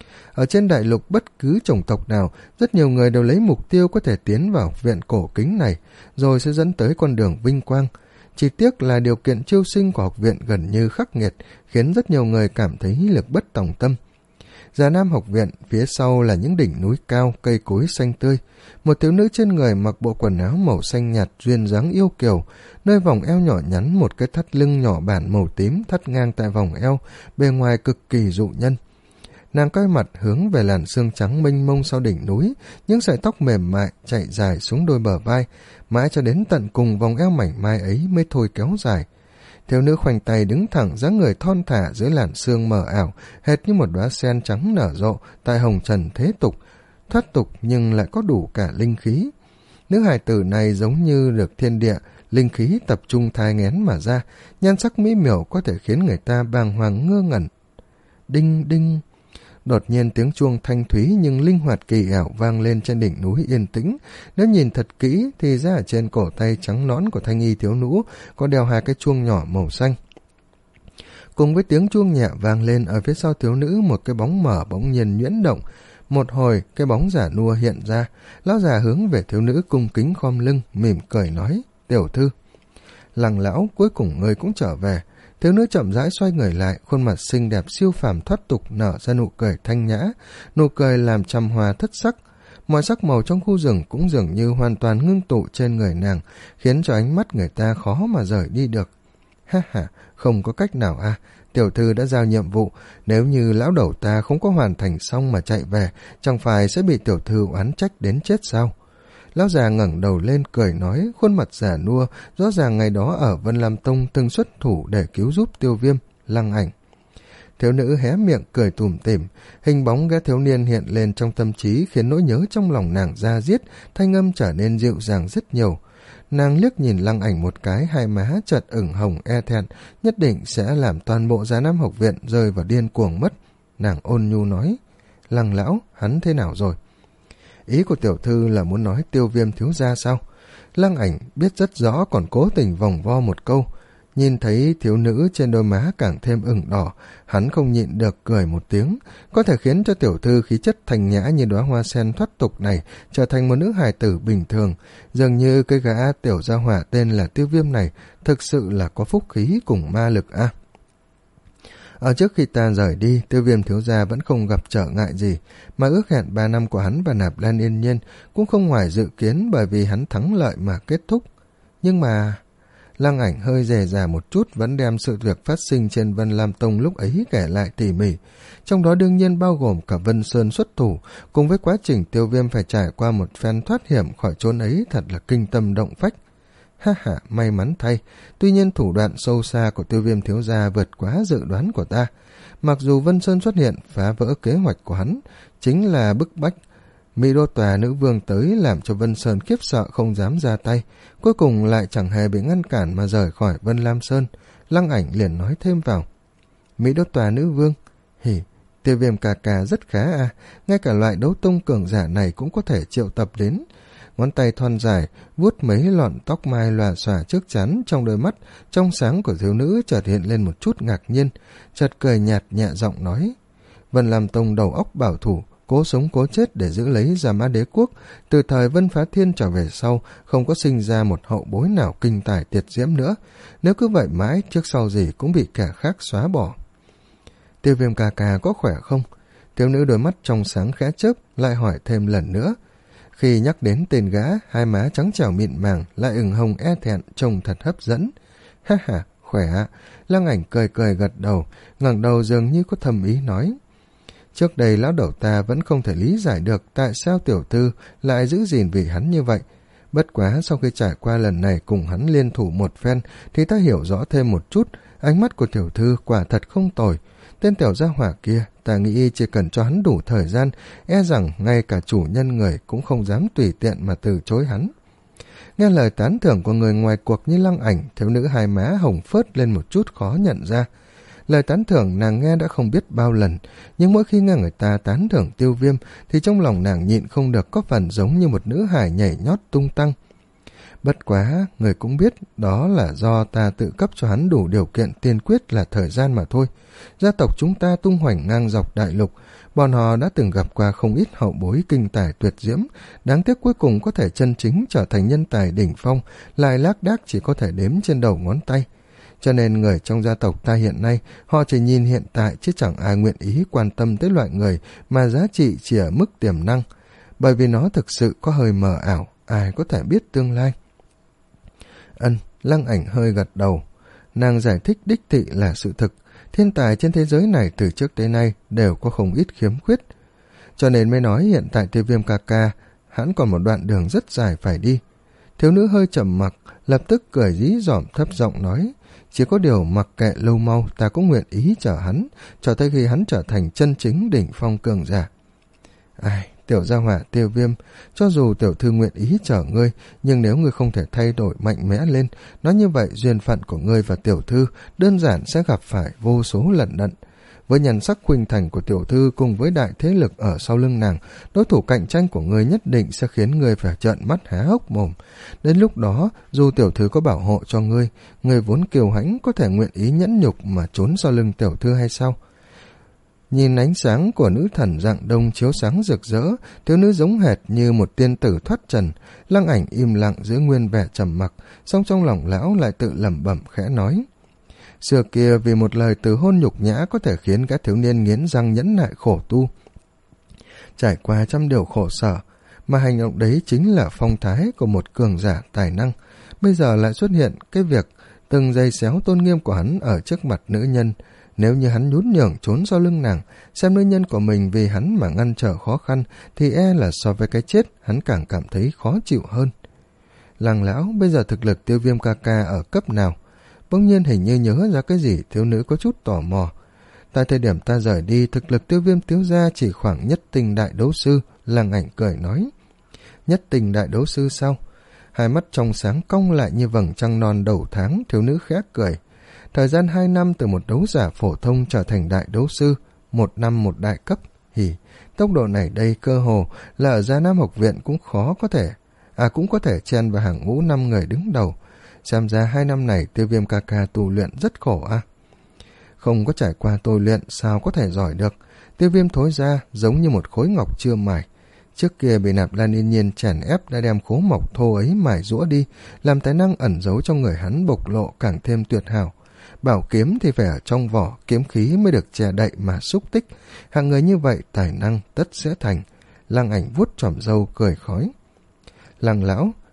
Ở trên đại lục bất cứ chủng tộc nào, rất nhiều người đều lấy mục tiêu có thể tiến vào học viện cổ kính này, rồi sẽ dẫn tới con đường vinh quang. Chỉ tiếc là điều kiện chiêu sinh của học viện gần như khắc nghiệt, khiến rất nhiều người cảm thấy lực bất tòng tâm. Già Nam học viện, phía sau là những đỉnh núi cao, cây cối xanh tươi. Một thiếu nữ trên người mặc bộ quần áo màu xanh nhạt duyên dáng yêu kiều, nơi vòng eo nhỏ nhắn một cái thắt lưng nhỏ bản màu tím thắt ngang tại vòng eo, bề ngoài cực kỳ dụ nhân. Nàng quay mặt hướng về làn xương trắng mênh mông sau đỉnh núi, những sợi tóc mềm mại chạy dài xuống đôi bờ vai, mãi cho đến tận cùng vòng eo mảnh mai ấy mới thôi kéo dài. Thiếu nữ khoanh tay đứng thẳng, dáng người thon thả dưới làn sương mờ ảo, hệt như một đóa sen trắng nở rộ tại hồng trần thế tục, thoát tục nhưng lại có đủ cả linh khí. Nữ hài tử này giống như được thiên địa linh khí tập trung thai nghén mà ra, nhan sắc mỹ miều có thể khiến người ta bàng hoàng ngơ ngẩn. Đinh đinh, đột nhiên tiếng chuông thanh thúy nhưng linh hoạt kỳ ảo vang lên trên đỉnh núi yên tĩnh. Nếu nhìn thật kỹ thì ra ở trên cổ tay trắng nõn của thanh y thiếu nữ có đeo hai cái chuông nhỏ màu xanh. Cùng với tiếng chuông nhẹ vang lên, ở phía sau thiếu nữ một cái bóng mờ bỗng nhiên nhuyễn động. Một hồi cái bóng giả nua hiện ra, lão già hướng về thiếu nữ cung kính khom lưng, mỉm cười nói: "Tiểu thư." "Lăng lão, cuối cùng ngươi cũng trở về." Thiếu nữ chậm rãi xoay người lại, khuôn mặt xinh đẹp siêu phàm thoát tục nở ra nụ cười thanh nhã, nụ cười làm trăm hoa thất sắc. Mọi sắc màu trong khu rừng cũng dường như hoàn toàn ngưng tụ trên người nàng, khiến cho ánh mắt người ta khó mà rời đi được. Ha ha, không có cách nào à, tiểu thư đã giao nhiệm vụ, nếu như lão đầu ta không có hoàn thành xong mà chạy về, chẳng phải sẽ bị tiểu thư oán trách đến chết sao? Lão già ngẩng đầu lên cười nói, khuôn mặt già nua, rõ ràng ngày đó ở Vân Lam Tông từng xuất thủ để cứu giúp Tiêu Viêm, Lăng Ảnh. Thiếu nữ hé miệng cười tủm tỉm, hình bóng gã thiếu niên hiện lên trong tâm trí khiến nỗi nhớ trong lòng nàng da diết, thanh âm trở nên dịu dàng rất nhiều. Nàng liếc nhìn Lăng Ảnh một cái, hai má chợt ửng hồng e thẹn, nhất định sẽ làm toàn bộ Già Nam học viện rơi vào điên cuồng mất. Nàng ôn nhu nói, Lăng lão, hắn thế nào rồi? Ý của tiểu thư là muốn nói Tiêu Viêm thiếu gia sao? Lăng Ảnh biết rất rõ còn cố tình vòng vo một câu. Nhìn thấy thiếu nữ trên đôi má càng thêm ửng đỏ, hắn không nhịn được cười một tiếng, có thể khiến cho tiểu thư khí chất thanh nhã như đóa hoa sen thoát tục này trở thành một nữ hài tử bình thường. Dường như cái gã tiểu gia hỏa tên là Tiêu Viêm này thực sự là có phúc khí cùng ma lực a. À. Ở trước khi ta rời đi, Tiêu Viêm thiếu gia vẫn không gặp trở ngại gì, mà ước hẹn ba năm của hắn và Nạp Lan Yên Nhiên cũng không ngoài dự kiến, bởi vì hắn thắng lợi mà kết thúc. Nhưng mà... Lăng Ảnh hơi dè dà một chút, vẫn đem sự việc phát sinh trên Vân Lam Tông lúc ấy kể lại tỉ mỉ. Trong đó đương nhiên bao gồm cả Vân Sơn xuất thủ, cùng với quá trình Tiêu Viêm phải trải qua một phen thoát hiểm khỏi chốn ấy thật là kinh tâm động phách. Ha ha, may mắn thay, tuy nhiên thủ đoạn sâu xa của Tiêu Viêm thiếu gia vượt quá dự đoán của ta. Mặc dù Vân Sơn xuất hiện phá vỡ kế hoạch của hắn, chính là bức bách Mỹ Đô Tòa nữ vương tới, làm cho Vân Sơn khiếp sợ không dám ra tay, cuối cùng lại chẳng hề bị ngăn cản mà rời khỏi Vân Lam Sơn. Lăng Ảnh liền nói thêm vào: Mỹ Đô Tòa nữ vương, hỉ, Tiêu Viêm ca ca rất khá à, ngay cả loại đấu tông cường giả này cũng có thể triệu tập đến. Ngón tay thon dài vuốt mấy lọn tóc mai lòa xòa trước chắn, trong đôi mắt trong sáng của thiếu nữ chợt hiện lên một chút ngạc nhiên, chợt cười nhạt nhẹ giọng nói: Vân Lam Tông đầu óc bảo thủ, cố sống cố chết để giữ lấy Gia Mã Đế quốc, từ thời Vân Phá Thiên trở về sau không có sinh ra một hậu bối nào kinh tài tuyệt diễm nữa, nếu cứ vậy mãi trước sau gì cũng bị kẻ khác xóa bỏ. Tiêu Viêm ca ca có khỏe không? Thiếu nữ đôi mắt trong sáng khẽ chớp, lại hỏi thêm lần nữa. Khi nhắc đến tên gã, hai má trắng trẻo mịn màng lại ửng hồng e thẹn, trông thật hấp dẫn. Ha ha, khỏe ạ. Lăng Ảnh cười cười gật đầu, ngẩng đầu dường như có thầm ý nói: Trước đây lão đầu ta vẫn không thể lý giải được tại sao tiểu thư lại giữ gìn vì hắn như vậy. Bất quá sau khi trải qua lần này cùng hắn liên thủ một phen thì ta hiểu rõ thêm một chút, ánh mắt của tiểu thư quả thật không tồi. Tên tiểu gia hỏa kia, ta nghĩ chỉ cần cho hắn đủ thời gian, e rằng ngay cả chủ nhân người cũng không dám tùy tiện mà từ chối hắn. Nghe lời tán thưởng của người ngoài cuộc như Lăng Ảnh, thiếu nữ hai má hồng phớt lên một chút khó nhận ra. Lời tán thưởng nàng nghe đã không biết bao lần, nhưng mỗi khi nghe người ta tán thưởng Tiêu Viêm thì trong lòng nàng nhịn không được có phần giống như một nữ hài nhảy nhót tung tăng. Bất quá, người cũng biết đó là do ta tự cấp cho hắn đủ điều kiện tiên quyết là thời gian mà thôi. Gia tộc chúng ta tung hoành ngang dọc đại lục, bọn họ đã từng gặp qua không ít hậu bối kinh tài tuyệt diễm, đáng tiếc cuối cùng có thể chân chính trở thành nhân tài đỉnh phong, lại lác đác chỉ có thể đếm trên đầu ngón tay. Cho nên người trong gia tộc ta hiện nay, họ chỉ nhìn hiện tại chứ chẳng ai nguyện ý quan tâm tới loại người mà giá trị chỉ ở mức tiềm năng, bởi vì nó thực sự có hơi mờ ảo, ai có thể biết tương lai. Ân, Lăng Ảnh hơi gật đầu. Nàng giải thích đích thị là sự thực, thiên tài trên thế giới này từ trước tới nay đều có không ít khiếm khuyết. Cho nên mới nói hiện tại Tiêu Viêm ca ca, hắn còn một đoạn đường rất dài phải đi. Thiếu nữ hơi trầm mặc, lập tức cười dí dỏm thấp giọng nói: Chỉ có điều mặc kệ lâu mau, ta cũng nguyện ý chờ hắn, cho tới khi hắn trở thành chân chính đỉnh phong cường giả. Ai, tiểu gia hỏa Tiêu Viêm, cho dù tiểu thư nguyện ý chờ ngươi, nhưng nếu ngươi không thể thay đổi mạnh mẽ lên, nói như vậy duyên phận của ngươi và tiểu thư đơn giản sẽ gặp phải vô số lận đận. Với nhan sắc khuynh thành của tiểu thư cùng với đại thế lực ở sau lưng nàng, đối thủ cạnh tranh của ngươi nhất định sẽ khiến ngươi phải trợn mắt há hốc mồm. Đến lúc đó, dù tiểu thư có bảo hộ cho ngươi, ngươi vốn kiêu hãnh có thể nguyện ý nhẫn nhục mà trốn sau lưng tiểu thư hay sao? Nhìn ánh sáng của nữ thần dạng đông chiếu sáng rực rỡ, thiếu nữ giống hệt như một tiên tử thoát trần. Lăng Ảnh im lặng giữ nguyên vẻ trầm mặc, song trong lòng lão lại tự lẩm bẩm khẽ nói: Xưa kia vì một lời từ hôn nhục nhã có thể khiến các thiếu niên nghiến răng nhẫn nại khổ tu, trải qua trăm điều khổ sở, mà hành động đấy chính là phong thái của một cường giả tài năng. Bây giờ lại xuất hiện cái việc từng giây xéo tôn nghiêm của hắn ở trước mặt nữ nhân. Nếu như hắn nhún nhường trốn sau lưng nàng, xem nữ nhân của mình vì hắn mà ngăn trở khó khăn, thì e là so với cái chết hắn càng cảm thấy khó chịu hơn. Làng lão, bây giờ thực lực Tiêu Viêm ca ca ở cấp nào? Bỗng nhiên hình như nhớ ra cái gì, thiếu nữ có chút tò mò. Tại thời điểm ta rời đi, thực lực Tiêu Viêm thiếu gia chỉ khoảng nhất tinh đại đấu sư. Làng Ảnh cười nói: Nhất tinh đại đấu sư sao? Hai mắt trong sáng cong lại như vầng trăng non đầu tháng, thiếu nữ khẽ cười. Thời gian hai năm từ một đấu giả phổ thông trở thành đại đấu sư, một năm một đại cấp. Hỉ, tốc độ này đây cơ hồ là ở Gia Nam học viện cũng khó có thể, à cũng có thể chen vào hàng ngũ năm người đứng đầu. Xem ra hai năm này Tiêu Viêm ca ca tu luyện rất khổ à? Không có trải qua tu luyện sao có thể giỏi được. Tiêu Viêm thối ra giống như một khối ngọc chưa mài. Trước kia bị Nạp Lan Yên Nhiên chèn ép đã đem khố mộc thô ấy mài rũa đi, làm tài năng ẩn giấu trong người hắn bộc lộ càng thêm tuyệt hảo. Bảo kiếm thì phải ở trong vỏ, kiếm khí mới được che đậy mà xúc tích. Hạng người như vậy tài năng tất sẽ thành. Lăng Ảnh vuốt chòm râu cười khói. Lăng lão,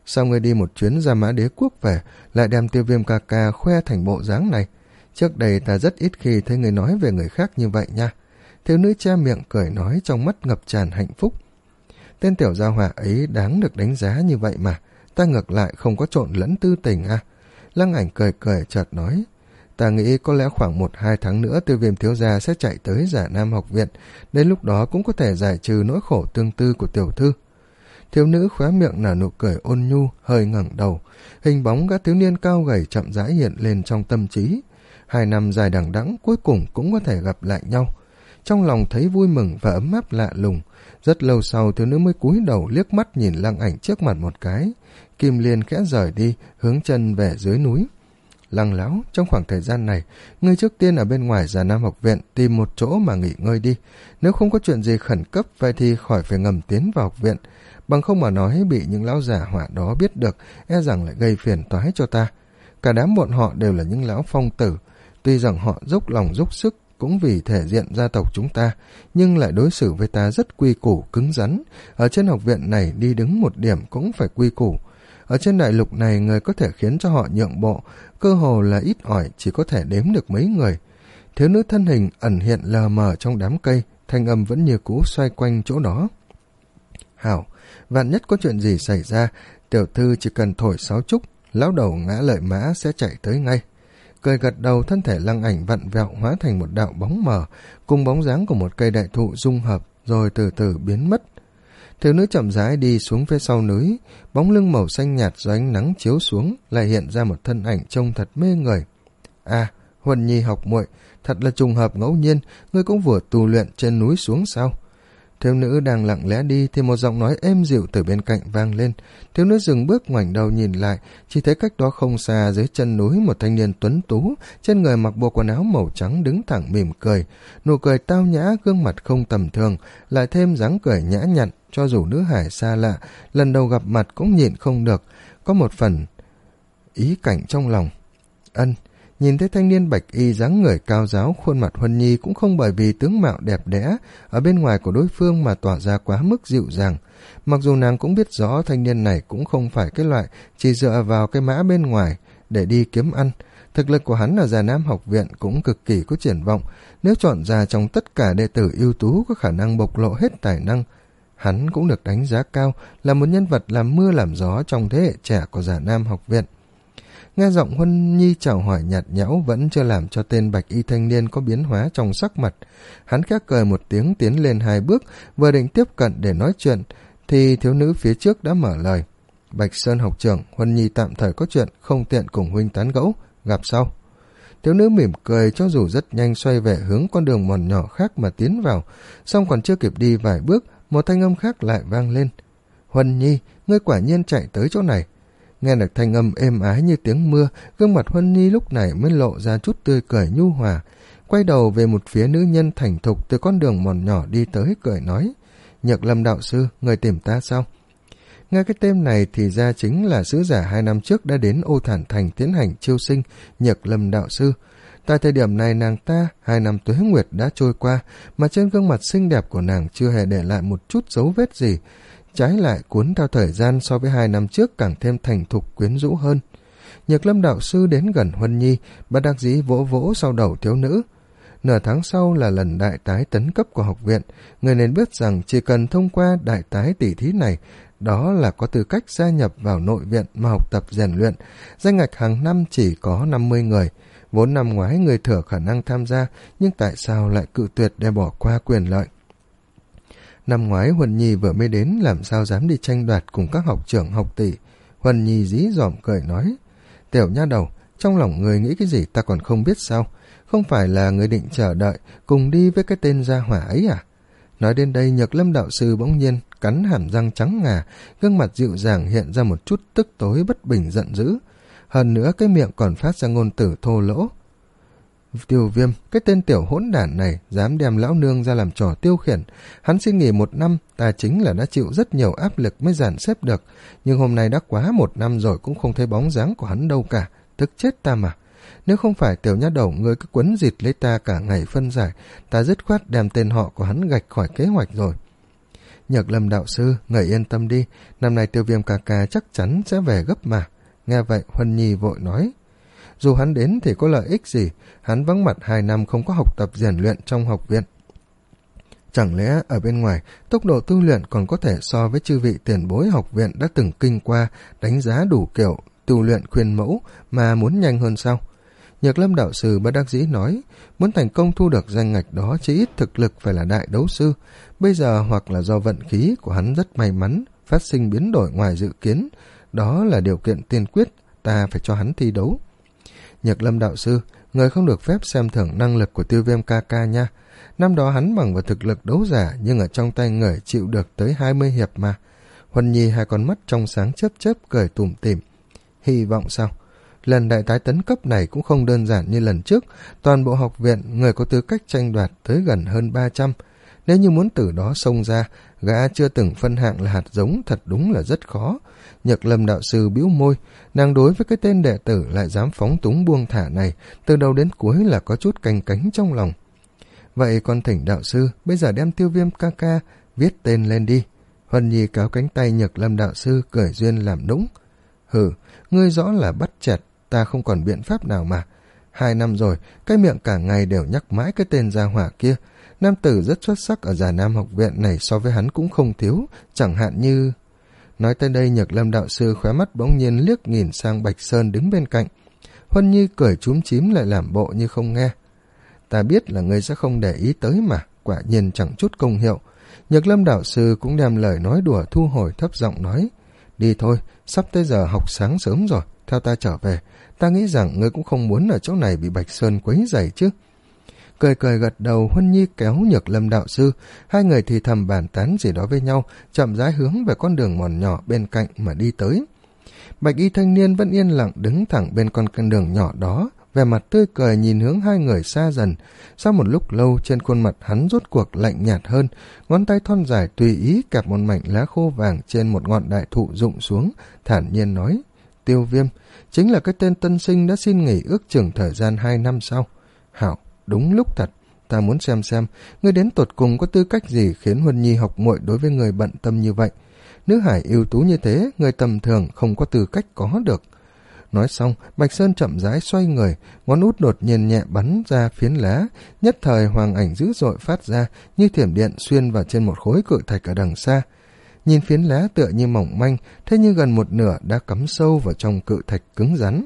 sao ngươi đi một chuyến Gia Mã Đế Quốc về, lại đem Tiêu Viêm ca ca khoe thành bộ dáng này? Trước đây ta rất ít khi thấy người nói về người khác như vậy nha. Thiếu nữ che miệng cười nói, trong mắt ngập tràn hạnh phúc. Tên tiểu gia hỏa ấy đáng được đánh giá như vậy mà, ta ngược lại không có trộn lẫn tư tình à. Lăng Ảnh cười cười chợt nói, ta nghĩ có lẽ khoảng một hai tháng nữa Tiêu Viêm thiếu gia sẽ chạy tới Giả Nam học viện, đến lúc đó cũng có thể giải trừ nỗi khổ tương tư của tiểu thư. Thiếu nữ khóe miệng nở nụ cười ôn nhu, hơi ngẩng đầu, hình bóng gã thiếu niên cao gầy chậm rãi hiện lên trong tâm trí. Hai năm dài đằng đẵng cuối cùng cũng có thể gặp lại nhau. Trong lòng thấy vui mừng và ấm áp lạ lùng. Rất lâu sau thiếu nữ mới cúi đầu liếc mắt nhìn Lăng Ảnh trước mặt một cái. Kim Liên khẽ rời đi, hướng chân về dưới núi. Lăng lão, trong khoảng thời gian này, ngươi trước tiên ở bên ngoài Già Nam học viện tìm một chỗ mà nghỉ ngơi đi. Nếu không có chuyện gì khẩn cấp, vậy thì khỏi phải ngầm tiến vào học viện. Bằng không mà nói bị những lão giả hỏa đó biết được, e rằng lại gây phiền toái cho ta. Cả đám bọn họ đều là những lão phong tử. Tuy rằng họ dốc lòng dốc sức cũng vì thể diện gia tộc chúng ta, nhưng lại đối xử với ta rất quy củ, cứng rắn. Ở trên học viện này đi đứng một điểm cũng phải quy củ. Ở trên đại lục này, người có thể khiến cho họ nhượng bộ, cơ hồ là ít ỏi, chỉ có thể đếm được mấy người. Thiếu nữ thân hình ẩn hiện lờ mờ trong đám cây, thanh âm vẫn như cũ xoay quanh chỗ đó. Hảo, vạn nhất có chuyện gì xảy ra, tiểu thư chỉ cần thổi sáo trúc, lão đầu ngã lợi mã sẽ chạy tới ngay. Cười gật đầu, thân thể Lăng Ảnh vặn vẹo hóa thành một đạo bóng mờ, cùng bóng dáng của một cây đại thụ dung hợp, rồi từ từ biến mất. Thiếu nữ chậm rãi đi xuống phía sau núi, bóng lưng màu xanh nhạt do ánh nắng chiếu xuống, lại hiện ra một thân ảnh trông thật mê người. À, Huân Nhi học muội, thật là trùng hợp ngẫu nhiên, ngươi cũng vừa tu luyện trên núi xuống sao? Thiếu nữ đang lặng lẽ đi thì một giọng nói êm dịu từ bên cạnh vang lên. Thiếu nữ dừng bước ngoảnh đầu nhìn lại, chỉ thấy cách đó không xa dưới chân núi một thanh niên tuấn tú, trên người mặc bộ quần áo màu trắng đứng thẳng mỉm cười, nụ cười tao nhã, gương mặt không tầm thường, lại thêm dáng cười nhã nhặn, cho dù nữ hải xa lạ, lần đầu gặp mặt cũng nhịn không được, có một phần ý cảnh trong lòng. Ân. Nhìn thấy thanh niên bạch y dáng người cao giáo, khuôn mặt Huân Nhi cũng không bởi vì tướng mạo đẹp đẽ ở bên ngoài của đối phương mà tỏa ra quá mức dịu dàng. Mặc dù nàng cũng biết rõ thanh niên này cũng không phải cái loại chỉ dựa vào cái mã bên ngoài để đi kiếm ăn. Thực lực của hắn ở Già Nam học viện cũng cực kỳ có triển vọng. Nếu chọn ra trong tất cả đệ tử ưu tú có khả năng bộc lộ hết tài năng, hắn cũng được đánh giá cao là một nhân vật làm mưa làm gió trong thế hệ trẻ của Già Nam học viện. Nghe giọng Huân Nhi chào hỏi nhạt nhẽo vẫn chưa làm cho tên bạch y thanh niên có biến hóa trong sắc mặt. Hắn khẽ cười một tiếng tiến lên hai bước, vừa định tiếp cận để nói chuyện, thì thiếu nữ phía trước đã mở lời. Bạch Sơn học trưởng, Huân Nhi tạm thời có chuyện, không tiện cùng huynh tán gẫu, gặp sau. Thiếu nữ mỉm cười, cho dù rất nhanh xoay về hướng con đường mòn nhỏ khác mà tiến vào, xong còn chưa kịp đi vài bước, một thanh âm khác lại vang lên. Huân Nhi, ngươi quả nhiên chạy tới chỗ này. Nghe được thanh âm êm ái như tiếng mưa, gương mặt Huân Nhi lúc này mới lộ ra chút tươi cười nhu hòa. Quay đầu về một phía nữ nhân thành thục từ con đường mòn nhỏ đi tới, cười nói, Nhược Lâm đạo sư, người tìm ta sao? Nghe cái tên này thì ra chính là sứ giả hai năm trước đã đến Ô Thản Thành tiến hành chiêu sinh, Nhược Lâm đạo sư. Tại thời điểm này nàng ta, hai năm tuế nguyệt đã trôi qua, mà trên gương mặt xinh đẹp của nàng chưa hề để lại một chút dấu vết gì. Trái lại cuốn theo thời gian so với hai năm trước càng thêm thành thục quyến rũ hơn. Nhược Lâm đạo sư đến gần Huân Nhi, bất đắc dĩ vỗ vỗ sau đầu thiếu nữ. Nửa tháng sau là lần đại tái tấn cấp của học viện, người nên biết rằng chỉ cần thông qua đại tái tỷ thí này, đó là có tư cách gia nhập vào nội viện mà học tập rèn luyện. Danh ngạch hàng năm chỉ có năm mươi người, vốn năm ngoái người thừa khả năng tham gia, nhưng tại sao lại cự tuyệt để bỏ qua quyền lợi? Năm ngoái Huân Nhi vừa mới đến, làm sao dám đi tranh đoạt cùng các học trưởng học tỷ. Huân Nhi dí dỏm cười nói, tiểu nha đầu, trong lòng người nghĩ cái gì ta còn không biết sao? Không phải là người định chờ đợi cùng đi với cái tên gia hỏa ấy à? Nói đến đây, Nhược Lâm đạo sư bỗng nhiên cắn hàm răng trắng ngà, gương mặt dịu dàng hiện ra một chút tức tối bất bình giận dữ. Hơn nữa cái miệng còn phát ra ngôn từ thô lỗ. Tiêu Viêm, cái tên tiểu hỗn đản này dám đem lão nương ra làm trò tiêu khiển. Hắn xin nghỉ một năm, ta chính là đã chịu rất nhiều áp lực mới dàn xếp được, nhưng hôm nay đã quá một năm rồi cũng không thấy bóng dáng của hắn đâu cả, tức chết ta mà. Nếu không phải tiểu nha đầu ngươi cứ quấn dịt lấy ta cả ngày phân giải, ta dứt khoát đem tên họ của hắn gạch khỏi kế hoạch rồi. Nhược Lâm đạo sư, người yên tâm đi, năm nay Tiêu Viêm ca ca chắc chắn sẽ về gấp mà. Nghe vậy Huân Nhi vội nói, dù hắn đến thì có lợi ích gì, hắn vắng mặt hai năm không có học tập rèn luyện trong học viện. Chẳng lẽ ở bên ngoài tốc độ tu luyện còn có thể so với chư vị tiền bối học viện đã từng kinh qua, đánh giá đủ kiểu tu luyện khuyên mẫu mà muốn nhanh hơn sao? Nhược Lâm đạo sư bất đắc dĩ nói, muốn thành công thu được danh ngạch đó chỉ ít thực lực phải là đại đấu sư, bây giờ hoặc là do vận khí của hắn rất may mắn phát sinh biến đổi ngoài dự kiến, đó là điều kiện tiên quyết, ta phải cho hắn thi đấu. Nhược Lâm đạo sư, người không được phép xem thường năng lực của Tiêu Viêm ca ca nha. Năm đó hắn bằng vào thực lực đấu giả, nhưng ở trong tay người chịu được tới hai mươi hiệp mà. Huân Nhi hai con mắt trong sáng chớp chớp cười tủm tỉm. Hy vọng sao? Lần đại tái tấn cấp này cũng không đơn giản như lần trước, toàn bộ học viện người có tư cách tranh đoạt tới gần hơn ba trăm. Nếu như muốn từ đó xông ra, gã chưa từng phân hạng là hạt giống thật đúng là rất khó. Nhược Lâm đạo sư bĩu môi, nàng đối với cái tên đệ tử lại dám phóng túng buông thả này, từ đầu đến cuối là có chút canh cánh trong lòng. Vậy con thỉnh đạo sư, bây giờ đem Tiêu Viêm ca ca viết tên lên đi. Huân Nhi kéo cánh tay Nhược Lâm đạo sư cười duyên làm nũng. Hừ, ngươi rõ là bắt chẹt, ta không còn biện pháp nào mà. Hai năm rồi, cái miệng cả ngày đều nhắc mãi cái tên gia hỏa kia. Nam tử rất xuất sắc ở Già Nam học viện này so với hắn cũng không thiếu, chẳng hạn như... Nói tới đây Nhược Lâm đạo sư khóe mắt bỗng nhiên liếc nhìn sang Bạch Sơn đứng bên cạnh. Huân Nhi cười chúm chím lại làm bộ như không nghe. Ta biết là ngươi sẽ không để ý tới mà, quả nhiên chẳng chút công hiệu. Nhược Lâm đạo sư cũng đem lời nói đùa thu hồi, thấp giọng nói, đi thôi, sắp tới giờ học sáng sớm rồi, theo ta trở về. Ta nghĩ rằng ngươi cũng không muốn ở chỗ này bị Bạch Sơn quấy rầy chứ. Cười cười gật đầu, Huân Nhi kéo Nhược Lâm đạo sư, hai người thì thầm bàn tán gì đó với nhau, chậm rãi hướng về con đường mòn nhỏ bên cạnh mà đi tới. Bạch y thanh niên vẫn yên lặng đứng thẳng bên con con đường nhỏ đó, vẻ mặt tươi cười nhìn hướng hai người xa dần. Sau một lúc lâu, trên khuôn mặt hắn rốt cuộc lạnh nhạt hơn, ngón tay thon dài tùy ý kẹp một mảnh lá khô vàng trên một ngọn đại thụ rụng xuống, thản nhiên nói, Tiêu Viêm, chính là cái tên tân sinh đã xin nghỉ ước chừng thời gian hai năm sau. Hảo, đúng lúc thật, ta muốn xem xem, ngươi đến tột cùng có tư cách gì khiến Huân Nhi học muội đối với người bận tâm như vậy. Nữ hải ưu tú như thế, người tầm thường không có tư cách có được. Nói xong, Bạch Sơn chậm rãi xoay người, ngón út đột nhiên nhẹ bắn ra phiến lá, nhất thời hoàng ảnh dữ dội phát ra, như thiểm điện xuyên vào trên một khối cự thạch ở đằng xa. Nhìn phiến lá tựa như mỏng manh, thế nhưng gần một nửa đã cắm sâu vào trong cự thạch cứng rắn.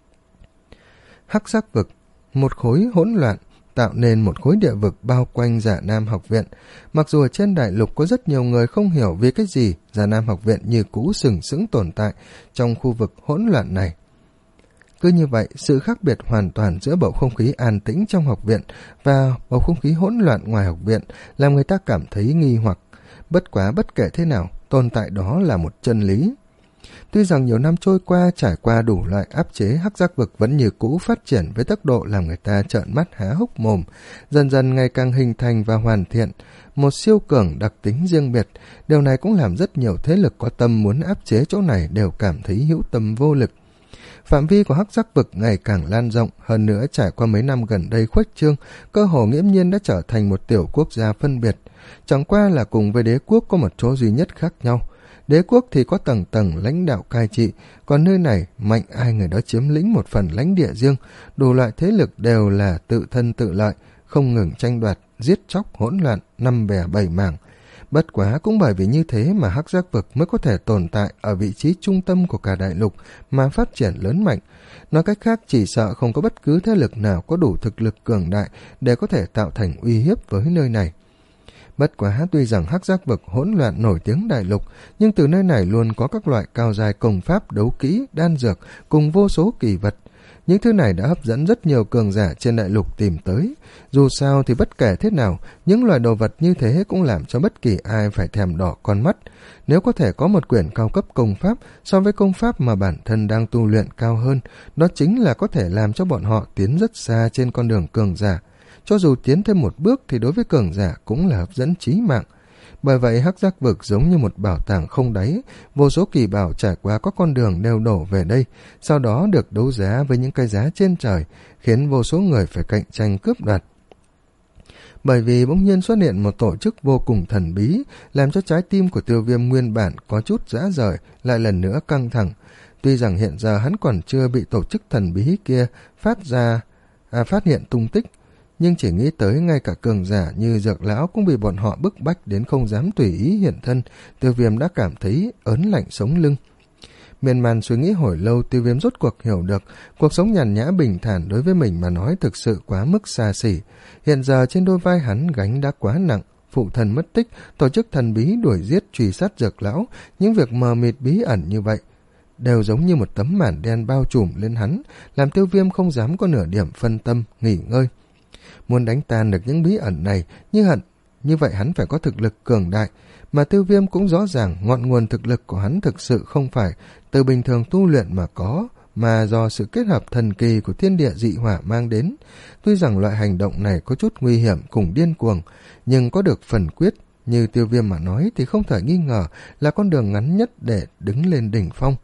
Hắc sắc vực, một khối hỗn loạn, tạo nên một khối địa vực bao quanh Già Nam học viện. Mặc dù ở trên đại lục có rất nhiều người không hiểu vì cái gì Già Nam học viện như cũ sừng sững tồn tại trong khu vực hỗn loạn này. Cứ như vậy, sự khác biệt hoàn toàn giữa bầu không khí an tĩnh trong học viện và bầu không khí hỗn loạn ngoài học viện làm người ta cảm thấy nghi hoặc. Bất quá bất kể thế nào, tồn tại đó là một chân lý. Tuy rằng nhiều năm trôi qua, trải qua đủ loại áp chế, hắc giác vực vẫn như cũ phát triển với tốc độ làm người ta trợn mắt há hốc mồm, dần dần ngày càng hình thành và hoàn thiện một siêu cường đặc tính riêng biệt. Điều này cũng làm rất nhiều thế lực có tâm muốn áp chế chỗ này đều cảm thấy hữu tâm vô lực. Phạm vi của hắc giác vực ngày càng lan rộng, hơn nữa trải qua mấy năm gần đây khuếch trương, cơ hồ nghiễm nhiên đã trở thành một tiểu quốc gia phân biệt. Chẳng qua là cùng với đế quốc có một chỗ duy nhất khác nhau. Đế quốc thì có tầng tầng lãnh đạo cai trị, còn nơi này mạnh ai người đó chiếm lĩnh một phần lãnh địa riêng, đủ loại thế lực đều là tự thân tự lợi, không ngừng tranh đoạt, giết chóc hỗn loạn, năm bè bảy mảng. Bất quá cũng bởi vì như thế mà hắc giác vực mới có thể tồn tại ở vị trí trung tâm của cả đại lục mà phát triển lớn mạnh. Nói cách khác, chỉ sợ không có bất cứ thế lực nào có đủ thực lực cường đại để có thể tạo thành uy hiếp với nơi này. Bất quá tuy rằng hắc giác vực hỗn loạn nổi tiếng đại lục, nhưng từ nơi này luôn có các loại cao dài công pháp, đấu kỹ, đan dược cùng vô số kỳ vật. Những thứ này đã hấp dẫn rất nhiều cường giả trên đại lục tìm tới. Dù sao thì bất kể thế nào, những loại đồ vật như thế cũng làm cho bất kỳ ai phải thèm đỏ con mắt. Nếu có thể có một quyển cao cấp công pháp so với công pháp mà bản thân đang tu luyện cao hơn, đó chính là có thể làm cho bọn họ tiến rất xa trên con đường cường giả. Cho dù tiến thêm một bước thì đối với cường giả cũng là hấp dẫn chí mạng. Bởi vậy hắc giác vực giống như một bảo tàng không đáy, vô số kỳ bảo trải qua các con đường đều đổ về đây, sau đó được đấu giá với những cái giá trên trời, khiến vô số người phải cạnh tranh cướp đoạt. bởi vì bỗng nhiên xuất hiện một tổ chức vô cùng thần bí, làm cho trái tim của Tiêu Viêm nguyên bản có chút rã rời lại lần nữa căng thẳng. Tuy rằng hiện giờ hắn còn chưa bị tổ chức thần bí kia phát ra à, phát hiện tung tích, nhưng chỉ nghĩ tới ngay cả cường giả như Dược Lão cũng bị bọn họ bức bách đến không dám tùy ý hiện thân, Tiêu Viêm đã cảm thấy ớn lạnh sống lưng. Miên man suy nghĩ hồi lâu, Tiêu Viêm rốt cuộc hiểu được cuộc sống nhàn nhã bình thản đối với mình mà nói thực sự quá mức xa xỉ. Hiện giờ trên đôi vai hắn gánh đã quá nặng, phụ thần mất tích, tổ chức thần bí đuổi giết truy sát Dược Lão, những việc mờ mịt bí ẩn như vậy đều giống như một tấm màn đen bao trùm lên hắn, làm Tiêu Viêm không dám có nửa điểm phân tâm nghỉ ngơi. Muốn đánh tan được những bí ẩn này, như hận như vậy hắn phải có thực lực cường đại, mà Tiêu Viêm cũng rõ ràng ngọn nguồn thực lực của hắn thực sự không phải từ bình thường tu luyện mà có, mà do sự kết hợp thần kỳ của thiên địa dị hỏa mang đến. Tuy rằng loại hành động này có chút nguy hiểm cùng điên cuồng, nhưng có được phần quyết như Tiêu Viêm mà nói thì không thể nghi ngờ là con đường ngắn nhất để đứng lên đỉnh phong.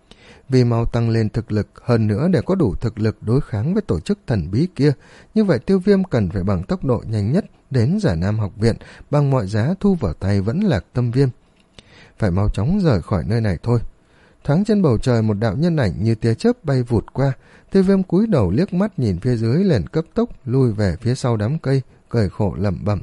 Vì mau tăng lên thực lực, hơn nữa để có đủ thực lực đối kháng với tổ chức thần bí kia, như vậy Tiêu Viêm cần phải bằng tốc độ nhanh nhất đến Giả Nam học viện, bằng mọi giá thu vào tay Vẫn Lạc Tâm Viêm. Phải mau chóng rời khỏi nơi này thôi. Thoáng trên bầu trời một đạo nhân ảnh như tia chớp bay vụt qua, Tiêu Viêm cúi đầu liếc mắt nhìn phía dưới liền cấp tốc lui về phía sau đám cây, cười khổ lẩm bẩm.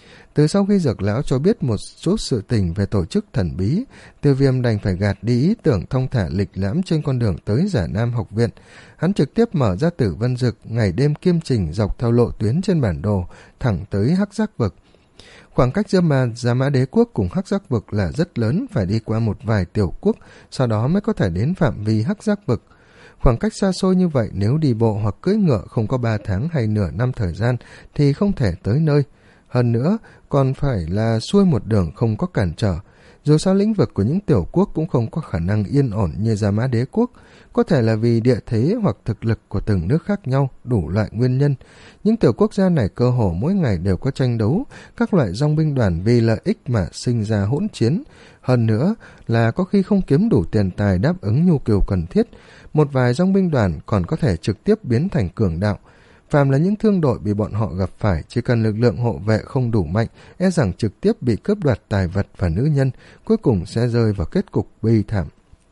Từ sau khi Dược Lão cho biết một số sự tình về tổ chức thần bí, Tiêu Viêm đành phải gạt đi ý tưởng thong thả lịch lãm trên con đường tới Giả Nam học viện. Hắn trực tiếp mở ra Tử Vân Dực, ngày đêm kiêm trình dọc theo lộ tuyến trên bản đồ, thẳng tới Hắc Giác Vực. Khoảng cách giữa mà Gia Mã Đế Quốc cùng Hắc Giác Vực là rất lớn, phải đi qua một vài tiểu quốc, sau đó mới có thể đến phạm vi Hắc Giác Vực. Khoảng cách xa xôi như vậy, nếu đi bộ hoặc cưỡi ngựa không có ba tháng hay nửa năm thời gian thì không thể tới nơi. Hơn nữa, còn phải là xuôi một đường không có cản trở. Dù sao lĩnh vực của những tiểu quốc cũng không có khả năng yên ổn như Gia Mã Đế Quốc, có thể là vì địa thế hoặc thực lực của từng nước khác nhau, đủ loại nguyên nhân. Những tiểu quốc gia này cơ hồ mỗi ngày đều có tranh đấu, các loại dòng binh đoàn vì lợi ích mà sinh ra hỗn chiến. Hơn nữa là có khi không kiếm đủ tiền tài đáp ứng nhu cầu cần thiết, một vài dòng binh đoàn còn có thể trực tiếp biến thành cường đạo. Phàm là những thương đội bị bọn họ gặp phải, chỉ cần lực lượng hộ vệ không đủ mạnh, e rằng trực tiếp bị cướp đoạt tài vật và nữ nhân, cuối cùng sẽ rơi vào kết cục bi thảm.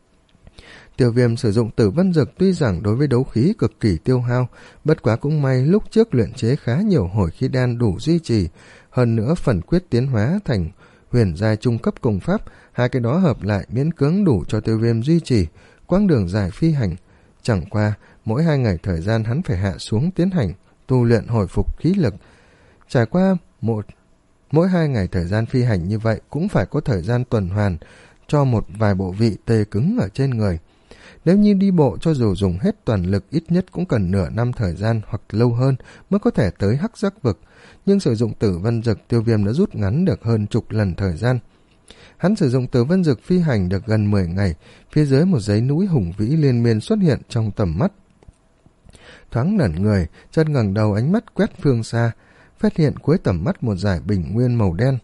Tiêu Viêm sử dụng Tử Vân Dực tuy rằng đối với đấu khí cực kỳ tiêu hao, bất quá cũng may lúc trước luyện chế khá nhiều hồi khí đan đủ duy trì, hơn nữa phần quyết tiến hóa thành huyền giai trung cấp công pháp, hai cái đó hợp lại miễn cưỡng đủ cho Tiêu Viêm duy trì quãng đường dài phi hành. Chẳng qua mỗi hai ngày thời gian hắn phải hạ xuống tiến hành tu luyện hồi phục khí lực. Trải qua một mỗi hai ngày thời gian phi hành như vậy cũng phải có thời gian tuần hoàn cho một vài bộ vị tê cứng ở trên người. Nếu như đi bộ cho dù dùng hết toàn lực ít nhất cũng cần nửa năm thời gian hoặc lâu hơn mới có thể tới Hắc Giác Vực, nhưng sử dụng Tử Vân Dực, Tiêu Viêm đã rút ngắn được hơn chục lần thời gian. Hắn sử dụng Tử Vân Dực phi hành được gần mười ngày, phía dưới một dãy núi hùng vĩ liên miên xuất hiện trong tầm mắt. Thoáng ngẩn người, chân ngẩng đầu ánh mắt quét phương xa, phát hiện cuối tầm mắt một dải bình nguyên màu đen.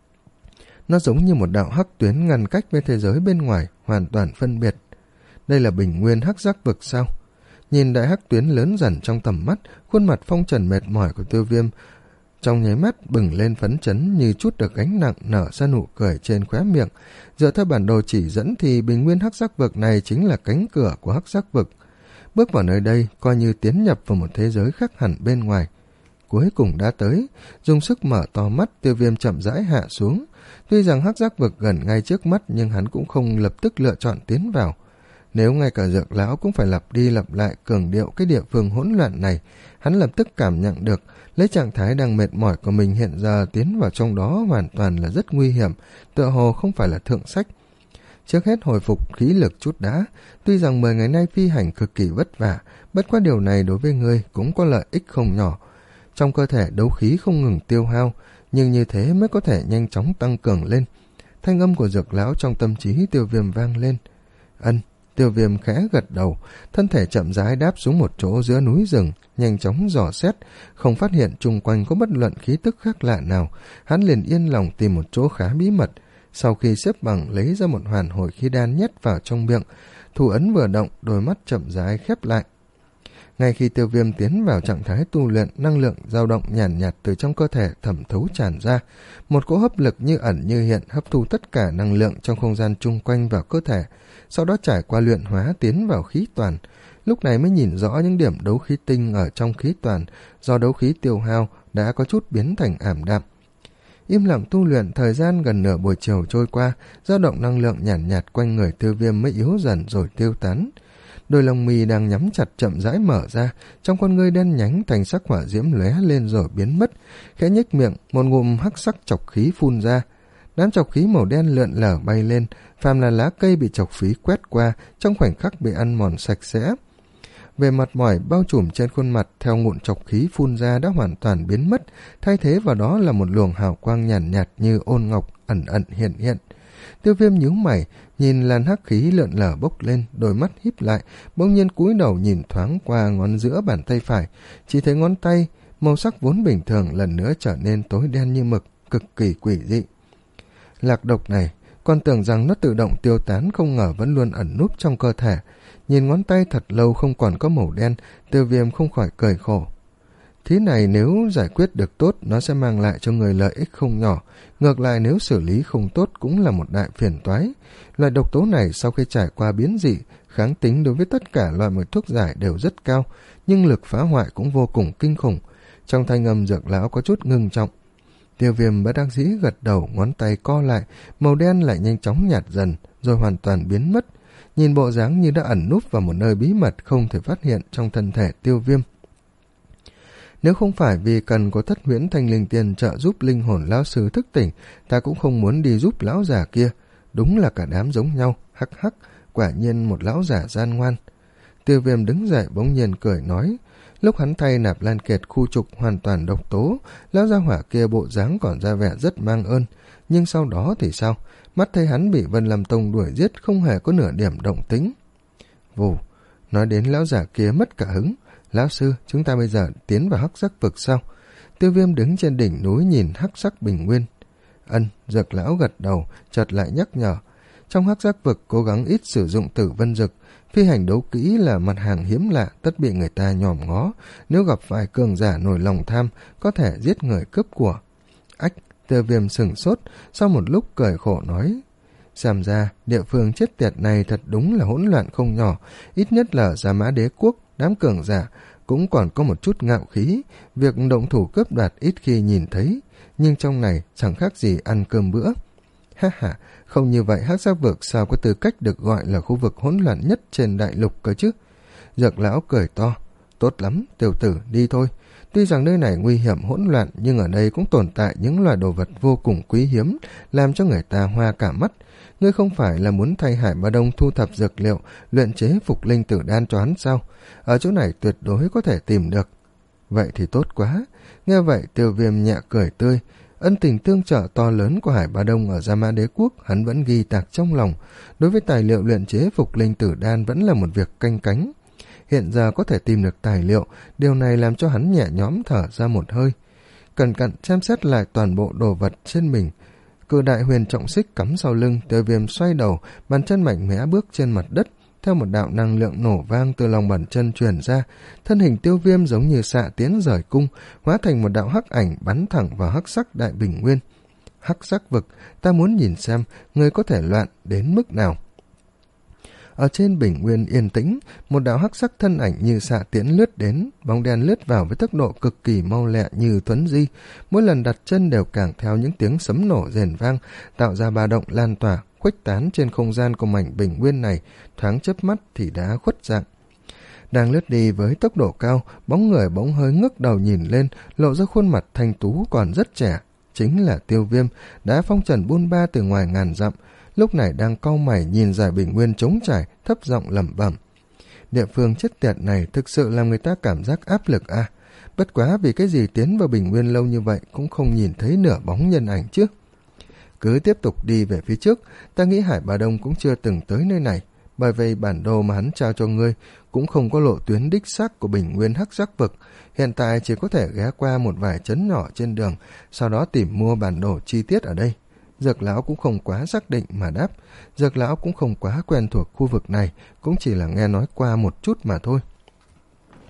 Nó giống như một đạo hắc tuyến ngăn cách với thế giới bên ngoài, hoàn toàn phân biệt. Đây là bình nguyên Hắc Giác Vực sao? Nhìn đại hắc tuyến lớn dần trong tầm mắt, khuôn mặt phong trần mệt mỏi của Tiêu Viêm trong nháy mắt bừng lên phấn chấn, như chút được gánh nặng, nở ra nụ cười trên khóe miệng. Dựa theo bản đồ chỉ dẫn thì bình nguyên Hắc Giác Vực này chính là cánh cửa của Hắc Giác Vực. Bước vào nơi đây coi như tiến nhập vào một thế giới khác hẳn bên ngoài. Cuối cùng đã tới, dùng sức mở to mắt, Tiêu Viêm chậm rãi hạ xuống. Tuy rằng Hắc Giác Vực gần ngay trước mắt nhưng hắn cũng không lập tức lựa chọn tiến vào. Nếu ngay cả Dược Lão cũng phải lặp đi lặp lại cường điệu cái địa phương hỗn loạn này, hắn lập tức cảm nhận được lấy trạng thái đang mệt mỏi của mình hiện giờ tiến vào trong đó hoàn toàn là rất nguy hiểm, tựa hồ không phải là thượng sách. Trước hết hồi phục khí lực chút đã, tuy rằng mười ngày nay phi hành cực kỳ vất vả, bất quá điều này đối với ngươi cũng có lợi ích không nhỏ. Trong cơ thể đấu khí không ngừng tiêu hao, nhưng như thế mới có thể nhanh chóng tăng cường lên. Thanh âm của Dược Lão trong tâm trí Tiêu Viêm vang lên. Ân. Tiêu Viêm khẽ gật đầu, thân thể chậm rãi đáp xuống một chỗ giữa núi rừng, nhanh chóng dò xét, không phát hiện chung quanh có bất luận khí tức khác lạ nào, hắn liền yên lòng tìm một chỗ khá bí mật. Sau khi xếp bằng lấy ra một hoàn hồi khí đan nhét vào trong miệng, thủ ấn vừa động, đôi mắt chậm rãi khép lại. Ngay khi Tiêu Viêm tiến vào trạng thái tu luyện, năng lượng dao động nhàn nhạt, nhạt từ trong cơ thể thẩm thấu tràn ra, một cỗ hấp lực như ẩn như hiện hấp thu tất cả năng lượng trong không gian chung quanh vào cơ thể, sau đó trải qua luyện hóa tiến vào khí toàn. Lúc này mới nhìn rõ những điểm đấu khí tinh ở trong khí toàn, do đấu khí tiêu hao đã có chút biến thành ảm đạm. Im lặng tu luyện, thời gian gần nửa buổi chiều trôi qua, dao động năng lượng nhàn nhạt, nhạt quanh người Tiêu Viêm mới yếu dần rồi tiêu tán. Đôi lông mì đang nhắm chặt chậm rãi mở ra, trong con ngươi đen nhánh thành sắc hỏa diễm lóe lên rồi biến mất, khẽ nhếch miệng, một ngụm hắc sắc chọc khí phun ra. Đám chọc khí màu đen lượn lờ bay lên, phàm là lá cây bị chọc khí quét qua, trong khoảnh khắc bị ăn mòn sạch sẽ. Về mặt mỏi bao trùm trên khuôn mặt theo ngụm chọc khí phun ra đã hoàn toàn biến mất, thay thế vào đó là một luồng hào quang nhàn nhạt, nhạt như ôn ngọc ẩn ẩn hiện hiện. Tiêu Viêm nhíu mày, nhìn làn hắc khí lượn lờ bốc lên, đôi mắt híp lại, bỗng nhiên cúi đầu nhìn thoáng qua ngón giữa bàn tay phải, chỉ thấy ngón tay màu sắc vốn bình thường lần nữa trở nên tối đen như mực, cực kỳ quỷ dị. Lạc độc này, con tưởng rằng nó tự động tiêu tán, không ngờ vẫn luôn ẩn núp trong cơ thể. Nhìn ngón tay thật lâu không còn có màu đen, Tiêu Viêm không khỏi cười khổ. Thứ này nếu giải quyết được tốt, nó sẽ mang lại cho người lợi ích không nhỏ. Ngược lại nếu xử lý không tốt cũng là một đại phiền toái. Loại độc tố này sau khi trải qua biến dị, kháng tính đối với tất cả loại mọi thuốc giải đều rất cao, nhưng lực phá hoại cũng vô cùng kinh khủng. Trong thanh âm Dược lão có chút ngưng trọng. Tiêu Viêm bất đắc dĩ gật đầu, ngón tay co lại, màu đen lại nhanh chóng nhạt dần, rồi hoàn toàn biến mất. Nhìn bộ dáng như đã ẩn núp vào một nơi bí mật không thể phát hiện trong thân thể Tiêu Viêm. Nếu không phải vì cần có Thất Huyễn Thanh Linh Tiền trợ giúp linh hồn lão sư thức tỉnh, ta cũng không muốn đi giúp lão già kia. Đúng là cả đám giống nhau, hắc hắc, quả nhiên một lão già gian ngoan. Tiêu Viêm đứng dậy bỗng nhiên cười nói. Lúc hắn thay Nạp Lan Kiệt khu trục hoàn toàn độc tố, lão gia hỏa kia bộ dáng còn ra vẻ rất mang ơn. Nhưng sau đó thì sao? Mắt thấy hắn bị Vân Lam Tông đuổi giết, không hề có nửa điểm động tính. Vù, nói đến lão giả kia mất cả hứng. Lão sư, chúng ta bây giờ tiến vào hắc sắc vực sao? Tiêu Viêm đứng trên đỉnh núi nhìn hắc sắc bình nguyên. Ân, Dược lão gật đầu, chợt lại nhắc nhở. Trong hắc sắc vực cố gắng ít sử dụng tử vân dực. Phi hành đấu kỹ là mặt hàng hiếm lạ, tất bị người ta nhòm ngó. Nếu gặp phải cường giả nổi lòng tham, có thể giết người cướp của. Ách, Tiêu Viêm sửng sốt, sau một lúc cười khổ nói. Xem ra, địa phương chết tiệt này thật đúng là hỗn loạn không nhỏ, ít nhất là Gia Mã Đế Quốc, đám cường giả cũng còn có một chút ngạo khí, việc động thủ cướp đoạt ít khi nhìn thấy, nhưng trong này chẳng khác gì ăn cơm bữa. Ha ha, không như vậy hắc sắc vực sao có tư cách được gọi là khu vực hỗn loạn nhất trên đại lục cơ chứ? Dược lão cười to, tốt lắm, tiểu tử, đi thôi. Tuy rằng nơi này nguy hiểm hỗn loạn, nhưng ở đây cũng tồn tại những loài đồ vật vô cùng quý hiếm, làm cho người ta hoa cả mắt. Ngươi không phải là muốn thay Hải Ba Đông thu thập dược liệu, luyện chế phục linh tử đan cho hắn sao? Ở chỗ này tuyệt đối có thể tìm được. Vậy thì tốt quá. Nghe vậy Tiêu Viêm nhẹ cười tươi. Ân tình tương trợ to lớn của Hải Ba Đông ở Gia Mã Đế Quốc hắn vẫn ghi tạc trong lòng. Đối với tài liệu luyện chế phục linh tử đan vẫn là một việc canh cánh. Hiện giờ có thể tìm được tài liệu, điều này làm cho hắn nhẹ nhõm thở ra một hơi. Cẩn cẩn xem xét lại toàn bộ đồ vật trên mình. Cự đại huyền trọng xích cắm sau lưng, Tiêu Viêm xoay đầu, bàn chân mạnh mẽ bước trên mặt đất. Theo một đạo năng lượng nổ vang từ lòng bàn chân truyền ra, thân hình Tiêu Viêm giống như xạ tiến rời cung, hóa thành một đạo hắc ảnh bắn thẳng vào hắc sắc đại bình nguyên. Hắc sắc vực, ta muốn nhìn xem người có thể loạn đến mức nào. Ở trên bình nguyên yên tĩnh, một đạo hắc sắc thân ảnh như xạ tiễn lướt đến, bóng đen lướt vào với tốc độ cực kỳ mau lẹ như thuấn di, mỗi lần đặt chân đều càng theo những tiếng sấm nổ rền vang, tạo ra ba động lan tỏa, khuếch tán trên không gian của mảnh bình nguyên này, thoáng chớp mắt thì đã khuất dạng. Đang lướt đi với tốc độ cao, bóng người bỗng hơi ngước đầu nhìn lên, lộ ra khuôn mặt thanh tú còn rất trẻ, chính là Tiêu Viêm, đã phong trần buôn ba từ ngoài ngàn dặm, lúc này đang cau mày nhìn giải bình nguyên trống trải, thấp giọng lẩm bẩm. Địa phương chết tiệt này thực sự làm người ta cảm giác áp lực à? Bất quá vì cái gì tiến vào bình nguyên lâu như vậy cũng không nhìn thấy nửa bóng nhân ảnh chứ? Cứ tiếp tục đi về phía trước, ta nghĩ Hải Ba Đông cũng chưa từng tới nơi này, bởi vì bản đồ mà hắn trao cho ngươi cũng không có lộ tuyến đích xác của bình nguyên hắc sắc vực, hiện tại chỉ có thể ghé qua một vài trấn nhỏ trên đường, sau đó tìm mua bản đồ chi tiết ở đây. Dược lão cũng không quá xác định mà đáp, Dược lão cũng không quá quen thuộc khu vực này, cũng chỉ là nghe nói qua một chút mà thôi.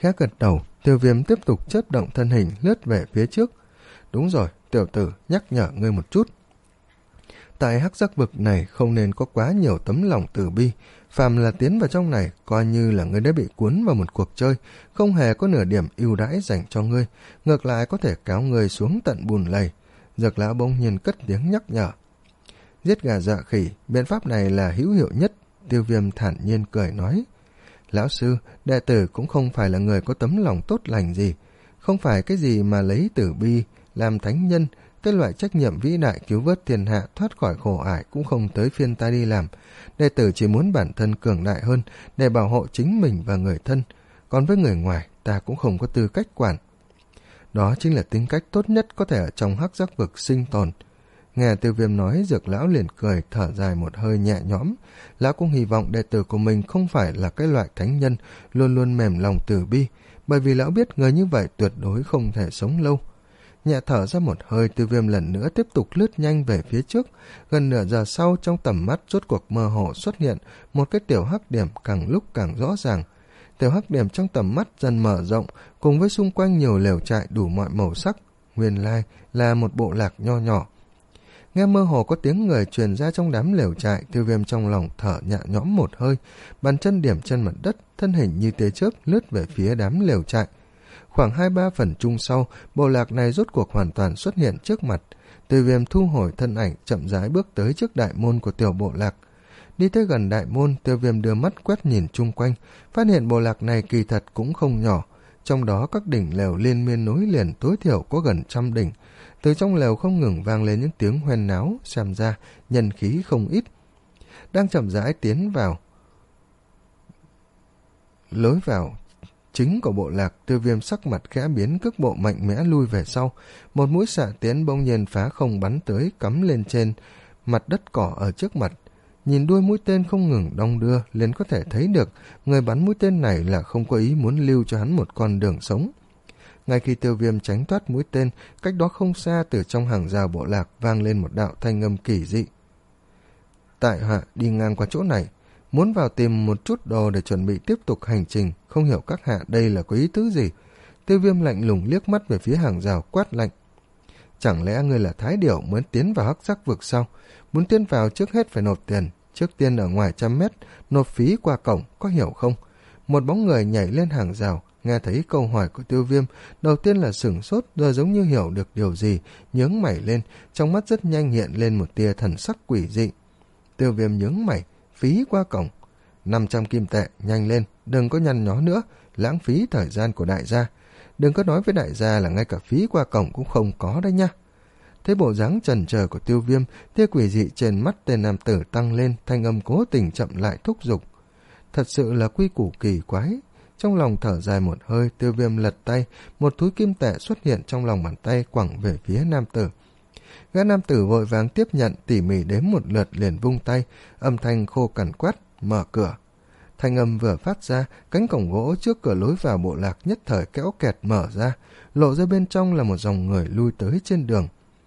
Khẽ gật đầu, Tiêu Viêm tiếp tục chớp động thân hình lướt về phía trước. Đúng rồi, tiểu tử, nhắc nhở ngươi một chút. Tại hắc giác vực này không nên có quá nhiều tấm lòng từ bi. Phàm là tiến vào trong này, coi như là ngươi đã bị cuốn vào một cuộc chơi, không hề có nửa điểm ưu đãi dành cho ngươi, ngược lại có thể kéo ngươi xuống tận bùn lầy. Dược lão bỗng nhiên cất tiếng nhắc nhở. Giết gà dọa khỉ, biện pháp này là hữu hiệu nhất. Tiêu Viêm thản nhiên cười nói. Lão sư, đệ tử cũng không phải là người có tấm lòng tốt lành gì, không phải cái gì mà lấy tử bi làm thánh nhân, cái loại trách nhiệm vĩ đại cứu vớt thiên hạ thoát khỏi khổ ải cũng không tới phiên ta đi làm. Đệ tử chỉ muốn bản thân cường đại hơn để bảo hộ chính mình và người thân, còn với người ngoài ta cũng không có tư cách quản. Đó chính là tính cách tốt nhất có thể ở trong hắc giác vực sinh tồn. Nghe Tiêu Viêm nói, Dược lão liền cười thở dài một hơi nhẹ nhõm. Lão cũng hy vọng đệ tử của mình không phải là cái loại thánh nhân luôn luôn mềm lòng từ bi, bởi vì lão biết người như vậy tuyệt đối không thể sống lâu. Nhẹ thở ra một hơi, Tiêu Viêm lần nữa tiếp tục lướt nhanh về phía trước. Gần nửa giờ sau, trong tầm mắt rốt cuộc mơ hồ xuất hiện một cái tiểu hắc điểm càng lúc càng rõ ràng. Tiểu hắc điểm trong tầm mắt dần mở rộng, cùng với xung quanh nhiều lều trại đủ mọi màu sắc. Nguyên lai là một bộ lạc nho nhỏ. Nghe mơ hồ có tiếng người truyền ra trong đám lều trại, Tiêu Viêm trong lòng thở nhẹ nhõm một hơi, bàn chân điểm chân mặt đất, thân hình như tia chớp lướt về phía đám lều trại. Khoảng hai ba phần chung sau, bộ lạc này rốt cuộc hoàn toàn xuất hiện trước mặt. Tiêu Viêm thu hồi thân ảnh, chậm rãi bước tới trước đại môn của tiểu bộ lạc. Đi tới gần đại môn, Tiêu Viêm đưa mắt quét nhìn chung quanh, phát hiện bộ lạc này kỳ thật cũng không nhỏ. Trong đó các đỉnh lều liên miên nối liền tối thiểu có gần trăm đỉnh. Từ trong lều không ngừng vang lên những tiếng hoen náo, xem ra nhân khí không ít. Đang chậm rãi tiến vào lối vào chính của bộ lạc, Tiêu Viêm sắc mặt khẽ biến, cước bộ mạnh mẽ lui về sau. Một mũi xạ tiến bỗng nhiên phá không bắn tới, cắm lên trên mặt đất cỏ ở trước mặt. Nhìn đuôi mũi tên không ngừng đong đưa, liền có thể thấy được người bắn mũi tên này là không có ý muốn lưu cho hắn một con đường sống. Ngay khi Tiêu Viêm tránh thoát mũi tên, cách đó không xa từ trong hàng rào bộ lạc vang lên một đạo thanh âm kỳ dị. Tại hạ đi ngang qua chỗ này, muốn vào tìm một chút đồ để chuẩn bị tiếp tục hành trình, không hiểu các hạ đây là có ý tứ gì. Tiêu Viêm lạnh lùng liếc mắt về phía hàng rào quát lạnh. Chẳng lẽ ngươi là thái điểu muốn tiến vào hắc giác vực sao? Muốn tiến vào trước hết phải nộp tiền, trước tiên ở ngoài trăm mét, nộp phí qua cổng, có hiểu không? Một bóng người nhảy lên hàng rào, nghe thấy câu hỏi của Tiêu Viêm, đầu tiên là sửng sốt, rồi giống như hiểu được điều gì, nhướng mày lên, trong mắt rất nhanh hiện lên một tia thần sắc quỷ dị. Tiêu Viêm nhướng mày, phí qua cổng. năm trăm kim tệ, nhanh lên, đừng có nhăn nhó nữa, lãng phí thời gian của đại gia. Đừng có nói với đại gia là ngay cả phí qua cổng cũng không có đấy nha. Thấy bộ dáng chần chờ của Tiêu Viêm, tia quỷ dị trên mắt tên nam tử tăng lên, thanh âm cố tình chậm lại thúc giục. Thật sự là quy củ kỳ quái. Trong lòng thở dài một hơi, Tiêu Viêm lật tay, một túi kim tệ xuất hiện trong lòng bàn tay quẳng về phía nam tử. Gã nam tử vội vàng tiếp nhận, tỉ mỉ đếm một lượt liền vung tay, âm thanh khô cằn quát, mở cửa. Thanh âm vừa phát ra, cánh cổng gỗ trước cửa lối vào bộ lạc nhất thời kéo kẹt mở ra, lộ ra bên trong là một dòng người lui tới trên đường.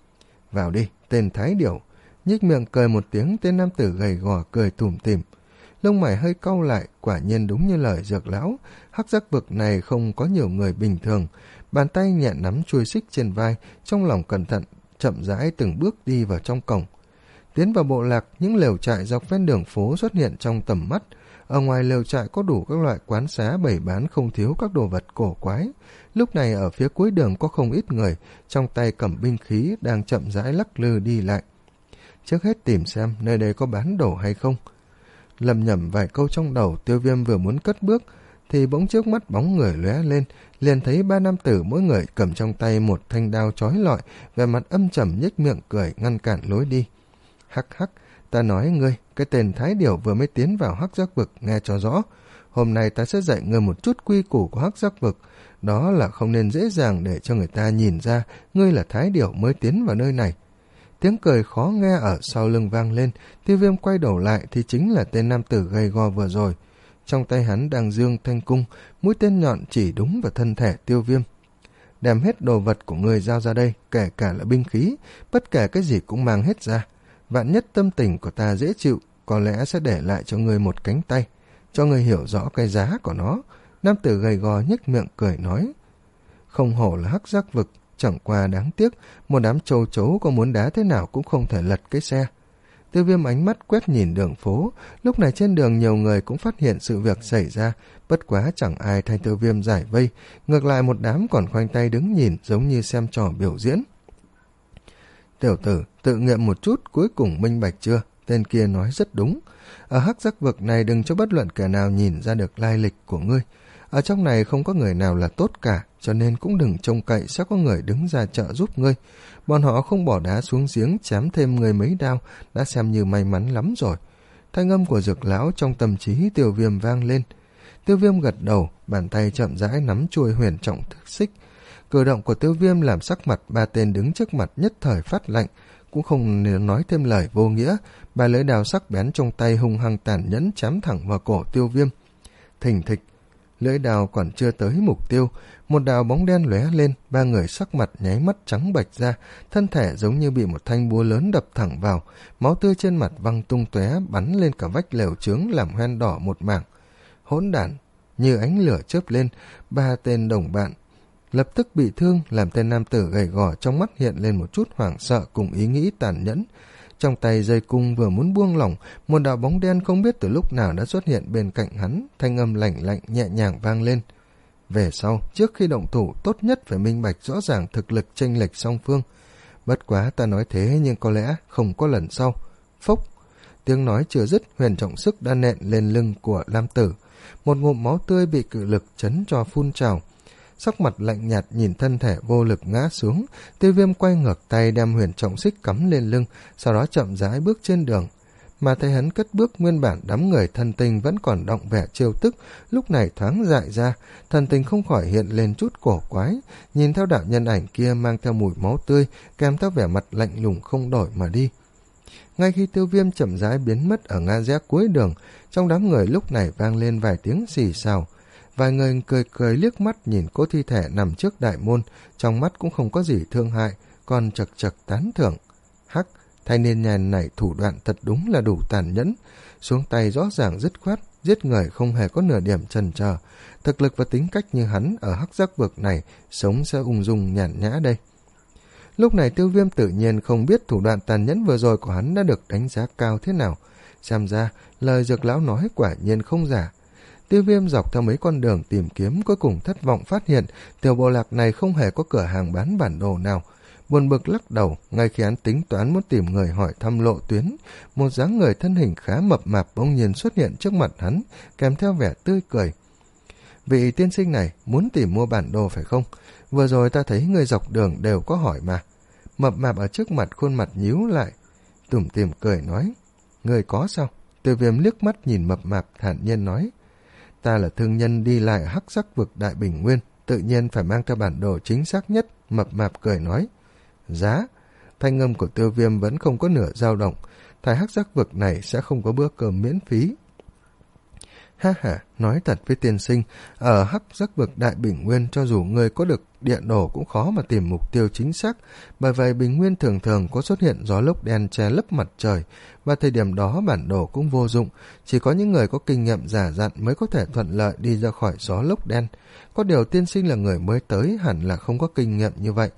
Vào đi, tên thái điểu. Nhích miệng cười một tiếng, tên nam tử gầy gò cười tủm tỉm. Lông mày hơi cau lại, quả nhiên đúng như lời Dược lão, hắc giác vực này không có nhiều người bình thường. Bàn tay nhẹ nắm chuôi xích trên vai, trong lòng cẩn thận, chậm rãi từng bước đi vào trong cổng. Tiến vào bộ lạc, những lều trại dọc ven đường phố xuất hiện trong tầm mắt. Ở ngoài lều trại có đủ các loại quán xá bày bán không thiếu các đồ vật cổ quái. Lúc này ở phía cuối đường có không ít người, trong tay cầm binh khí đang chậm rãi lắc lư đi lại. Trước hết tìm xem nơi đây có bán đồ hay không. Lầm nhầm vài câu trong đầu, Tiêu Viêm vừa muốn cất bước, thì bỗng trước mắt bóng người lóe lên, liền thấy ba nam tử mỗi người cầm trong tay một thanh đao chói lọi, vẻ mặt âm trầm nhếch miệng cười ngăn cản lối đi. Hắc hắc, ta nói ngươi, cái tên thái điểu vừa mới tiến vào hắc giác vực, nghe cho rõ. Hôm nay ta sẽ dạy ngươi một chút quy củ của hắc giác vực, đó là không nên dễ dàng để cho người ta nhìn ra ngươi là thái điểu mới tiến vào nơi này. Tiếng cười khó nghe ở sau lưng vang lên, Tiêu Viêm quay đầu lại thì chính là tên nam tử gầy gò vừa rồi. Trong tay hắn đang giương thanh cung, mũi tên nhọn chỉ đúng vào thân thể Tiêu Viêm. Đem hết đồ vật của ngươi giao ra đây, kể cả là binh khí, bất kể cái gì cũng mang hết ra. Vạn nhất tâm tình của ta dễ chịu, có lẽ sẽ để lại cho ngươi một cánh tay, cho ngươi hiểu rõ cái giá của nó. Nam tử gầy gò nhếch miệng cười nói, không hổ là hắc giác vực, chẳng qua đáng tiếc, một đám châu chấu có muốn đá thế nào cũng không thể lật cái xe. Tiêu Viêm ánh mắt quét nhìn đường phố, lúc này trên đường nhiều người cũng phát hiện sự việc xảy ra, bất quá chẳng ai thay Tiêu Viêm giải vây, ngược lại một đám còn khoanh tay đứng nhìn giống như xem trò biểu diễn. Tiểu tử, tự nghiệm một chút, cuối cùng minh bạch chưa? Tên kia nói rất đúng. Ở hắc giác vực này đừng cho bất luận kẻ nào nhìn ra được lai lịch của ngươi. Ở trong này không có người nào là tốt cả, cho nên cũng đừng trông cậy sẽ có người đứng ra trợ giúp ngươi. Bọn họ không bỏ đá xuống giếng chém thêm người mấy đao, đã xem như may mắn lắm rồi. Thanh âm của Dược lão trong tâm trí Tiêu Viêm vang lên. Tiêu Viêm gật đầu, bàn tay chậm rãi nắm chuôi huyền trọng thức xích. Cử động của Tiêu Viêm làm sắc mặt ba tên đứng trước mặt nhất thời phát lạnh, cũng không nói thêm lời vô nghĩa. Ba lưỡi đao sắc bén trong tay hung hăng tàn nhẫn chém thẳng vào cổ Tiêu Viêm. Thình thịch, lưỡi đao còn chưa tới mục tiêu, một đạo bóng đen lóe lên, ba người sắc mặt nháy mắt trắng bệch ra, thân thể giống như bị một thanh búa lớn đập thẳng vào, máu tươi trên mặt văng tung tóe bắn lên cả vách lều chướng làm hoen đỏ một mảng. Hỗn đản, như ánh lửa chớp lên, ba tên đồng bạn lập tức bị thương, làm tên nam tử gầy gò trong mắt hiện lên một chút hoảng sợ cùng ý nghĩ tàn nhẫn. Trong tay dây cung vừa muốn buông lỏng, một đạo bóng đen không biết từ lúc nào đã xuất hiện bên cạnh hắn, thanh âm lạnh lạnh nhẹ nhàng vang lên. Về sau, trước khi động thủ, tốt nhất phải minh bạch rõ ràng thực lực chênh lệch song phương. Bất quá ta nói thế nhưng có lẽ không có lần sau. Phốc, tiếng nói chưa dứt, huyền trọng sức đã nện lên lưng của nam tử. Một ngụm máu tươi bị cự lực chấn cho phun trào. Sắc mặt lạnh nhạt nhìn thân thể vô lực ngã xuống, Tiêu Viêm quay ngược tay đem huyền trọng xích cắm lên lưng, sau đó chậm rãi bước trên đường. Mà thấy hắn cất bước, nguyên bản đám người thân tình vẫn còn động vẻ trêu tức, lúc này thoáng dại ra, thần tình không khỏi hiện lên chút cổ quái, nhìn theo đạo nhân ảnh kia mang theo mùi máu tươi, kèm theo vẻ mặt lạnh lùng không đổi mà đi. Ngay khi Tiêu Viêm chậm rãi biến mất ở ngã rẽ cuối đường, trong đám người lúc này vang lên vài tiếng xì xào. Vài người cười cười liếc mắt nhìn cỗ thi thể nằm trước đại môn, trong mắt cũng không có gì thương hại, còn chật chật tán thưởng. Hắc, thanh niên nhàn này thủ đoạn thật đúng là đủ tàn nhẫn, xuống tay rõ ràng dứt khoát, giết người không hề có nửa điểm chần chờ. Thực lực và tính cách như hắn ở hắc giác vực này, sống sẽ ung dung nhàn nhã đây. Lúc này Tiêu Viêm tự nhiên không biết thủ đoạn tàn nhẫn vừa rồi của hắn đã được đánh giá cao thế nào. Xem ra, lời Dược lão nói quả nhiên không giả. Tiêu Viêm dọc theo mấy con đường tìm kiếm, cuối cùng thất vọng phát hiện tiểu bộ lạc này không hề có cửa hàng bán bản đồ nào. Buồn bực lắc đầu, ngay khi hắn tính toán muốn tìm người hỏi thăm lộ tuyến, một dáng người thân hình khá mập mạp bỗng nhiên xuất hiện trước mặt hắn, kèm theo vẻ tươi cười. Vị tiên sinh này muốn tìm mua bản đồ phải không? Vừa rồi ta thấy người dọc đường đều có hỏi mà. Mập mạp ở trước mặt khuôn mặt nhíu lại, tủm tỉm cười nói, người có sao? Tiêu Viêm liếc mắt nhìn mập mạp thản nhiên nói, ta là thương nhân đi lại hắc sắc vực Đại Bình Nguyên, tự nhiên phải mang theo bản đồ chính xác nhất. Mập mạp cười nói, giá. Thanh âm của Tiêu Viêm vẫn không có nửa dao động, tại hắc sắc vực này sẽ không có bữa cơm miễn phí. Ha ha, nói thật với tiên sinh, ở hắc giác vực Đại Bình Nguyên cho dù người có được địa đồ cũng khó mà tìm mục tiêu chính xác, bởi vậy Bình Nguyên thường thường có xuất hiện gió lốc đen che lấp mặt trời, và thời điểm đó bản đồ cũng vô dụng, chỉ có những người có kinh nghiệm giả dặn mới có thể thuận lợi đi ra khỏi gió lốc đen. Có điều tiên sinh là người mới tới, hẳn là không có kinh nghiệm như vậy.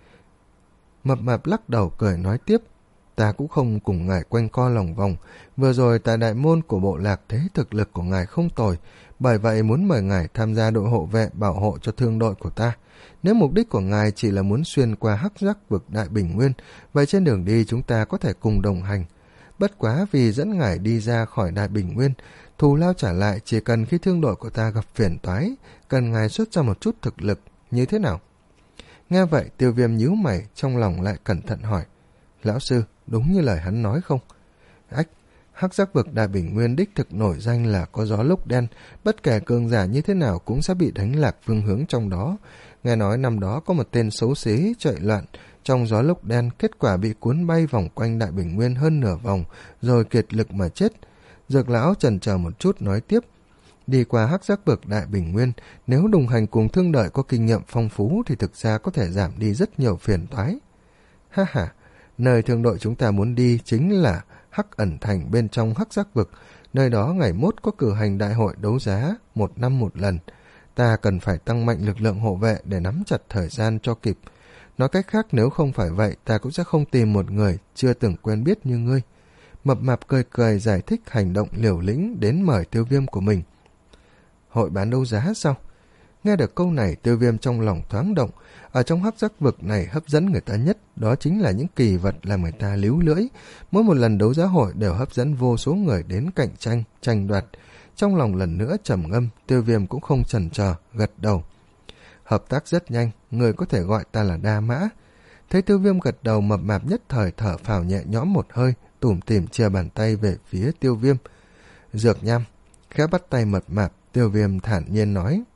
Mập mạp lắc đầu cười nói tiếp, ta cũng không cùng ngài quanh co lòng vòng, vừa rồi tại đại môn của bộ lạc thấy thực lực của ngài không tồi, bởi vậy muốn mời ngài tham gia đội hộ vệ bảo hộ cho thương đội của ta. Nếu mục đích của ngài chỉ là muốn xuyên qua hắc giác vực Đại Bình Nguyên, vậy trên đường đi chúng ta có thể cùng đồng hành. Bất quá vì dẫn ngài đi ra khỏi Đại Bình Nguyên, thù lao trả lại chỉ cần khi thương đội của ta gặp phiền toái, cần ngài xuất ra một chút thực lực, như thế nào? Nghe vậy Tiêu Viêm nhíu mày, trong lòng lại cẩn thận hỏi, lão sư, đúng như lời hắn nói không? Ách, hắc giác vực Đại Bình Nguyên đích thực nổi danh là có gió lốc đen, bất kể cường giả như thế nào cũng sẽ bị đánh lạc phương hướng trong đó. Nghe nói năm đó có một tên xấu xí chạy loạn trong gió lốc đen, kết quả bị cuốn bay vòng quanh Đại Bình Nguyên hơn nửa vòng, rồi kiệt lực mà chết. Dược lão chần chờ một chút nói tiếp, đi qua hắc giác vực Đại Bình Nguyên, nếu đồng hành cùng thương đợi có kinh nghiệm phong phú thì thực ra có thể giảm đi rất nhiều phiền toái. Ha ha, nơi thương đội chúng ta muốn đi chính là Hắc Ẩn Thành bên trong hắc giác vực, nơi đó ngày mốt có cử hành đại hội đấu giá, một năm một lần. Ta cần phải tăng mạnh lực lượng hộ vệ để nắm chặt thời gian cho kịp. Nói cách khác, nếu không phải vậy, ta cũng sẽ không tìm một người chưa từng quen biết như ngươi. Mập mạp cười cười giải thích hành động liều lĩnh đến mời Tiêu Viêm của mình. Hội bán đấu giá sao? Nghe được câu này, Tiêu Viêm trong lòng thoáng động. Ở trong hắc giác vực này, hấp dẫn người ta nhất đó chính là những kỳ vật làm người ta líu lưỡi. Mỗi một lần đấu giá hội đều hấp dẫn vô số người đến cạnh tranh, tranh đoạt. Trong lòng lần nữa trầm ngâm, Tiêu Viêm cũng không chần chờ, gật đầu. Hợp tác rất nhanh, người có thể gọi ta là Đa Mã. Thấy Tiêu Viêm gật đầu, mập mạp nhất thời thở phào nhẹ nhõm một hơi, tủm tỉm chia bàn tay về phía Tiêu Viêm. Dược nham. Khẽ bắt tay mập mạp, Tiêu Viêm thản nhiên nói.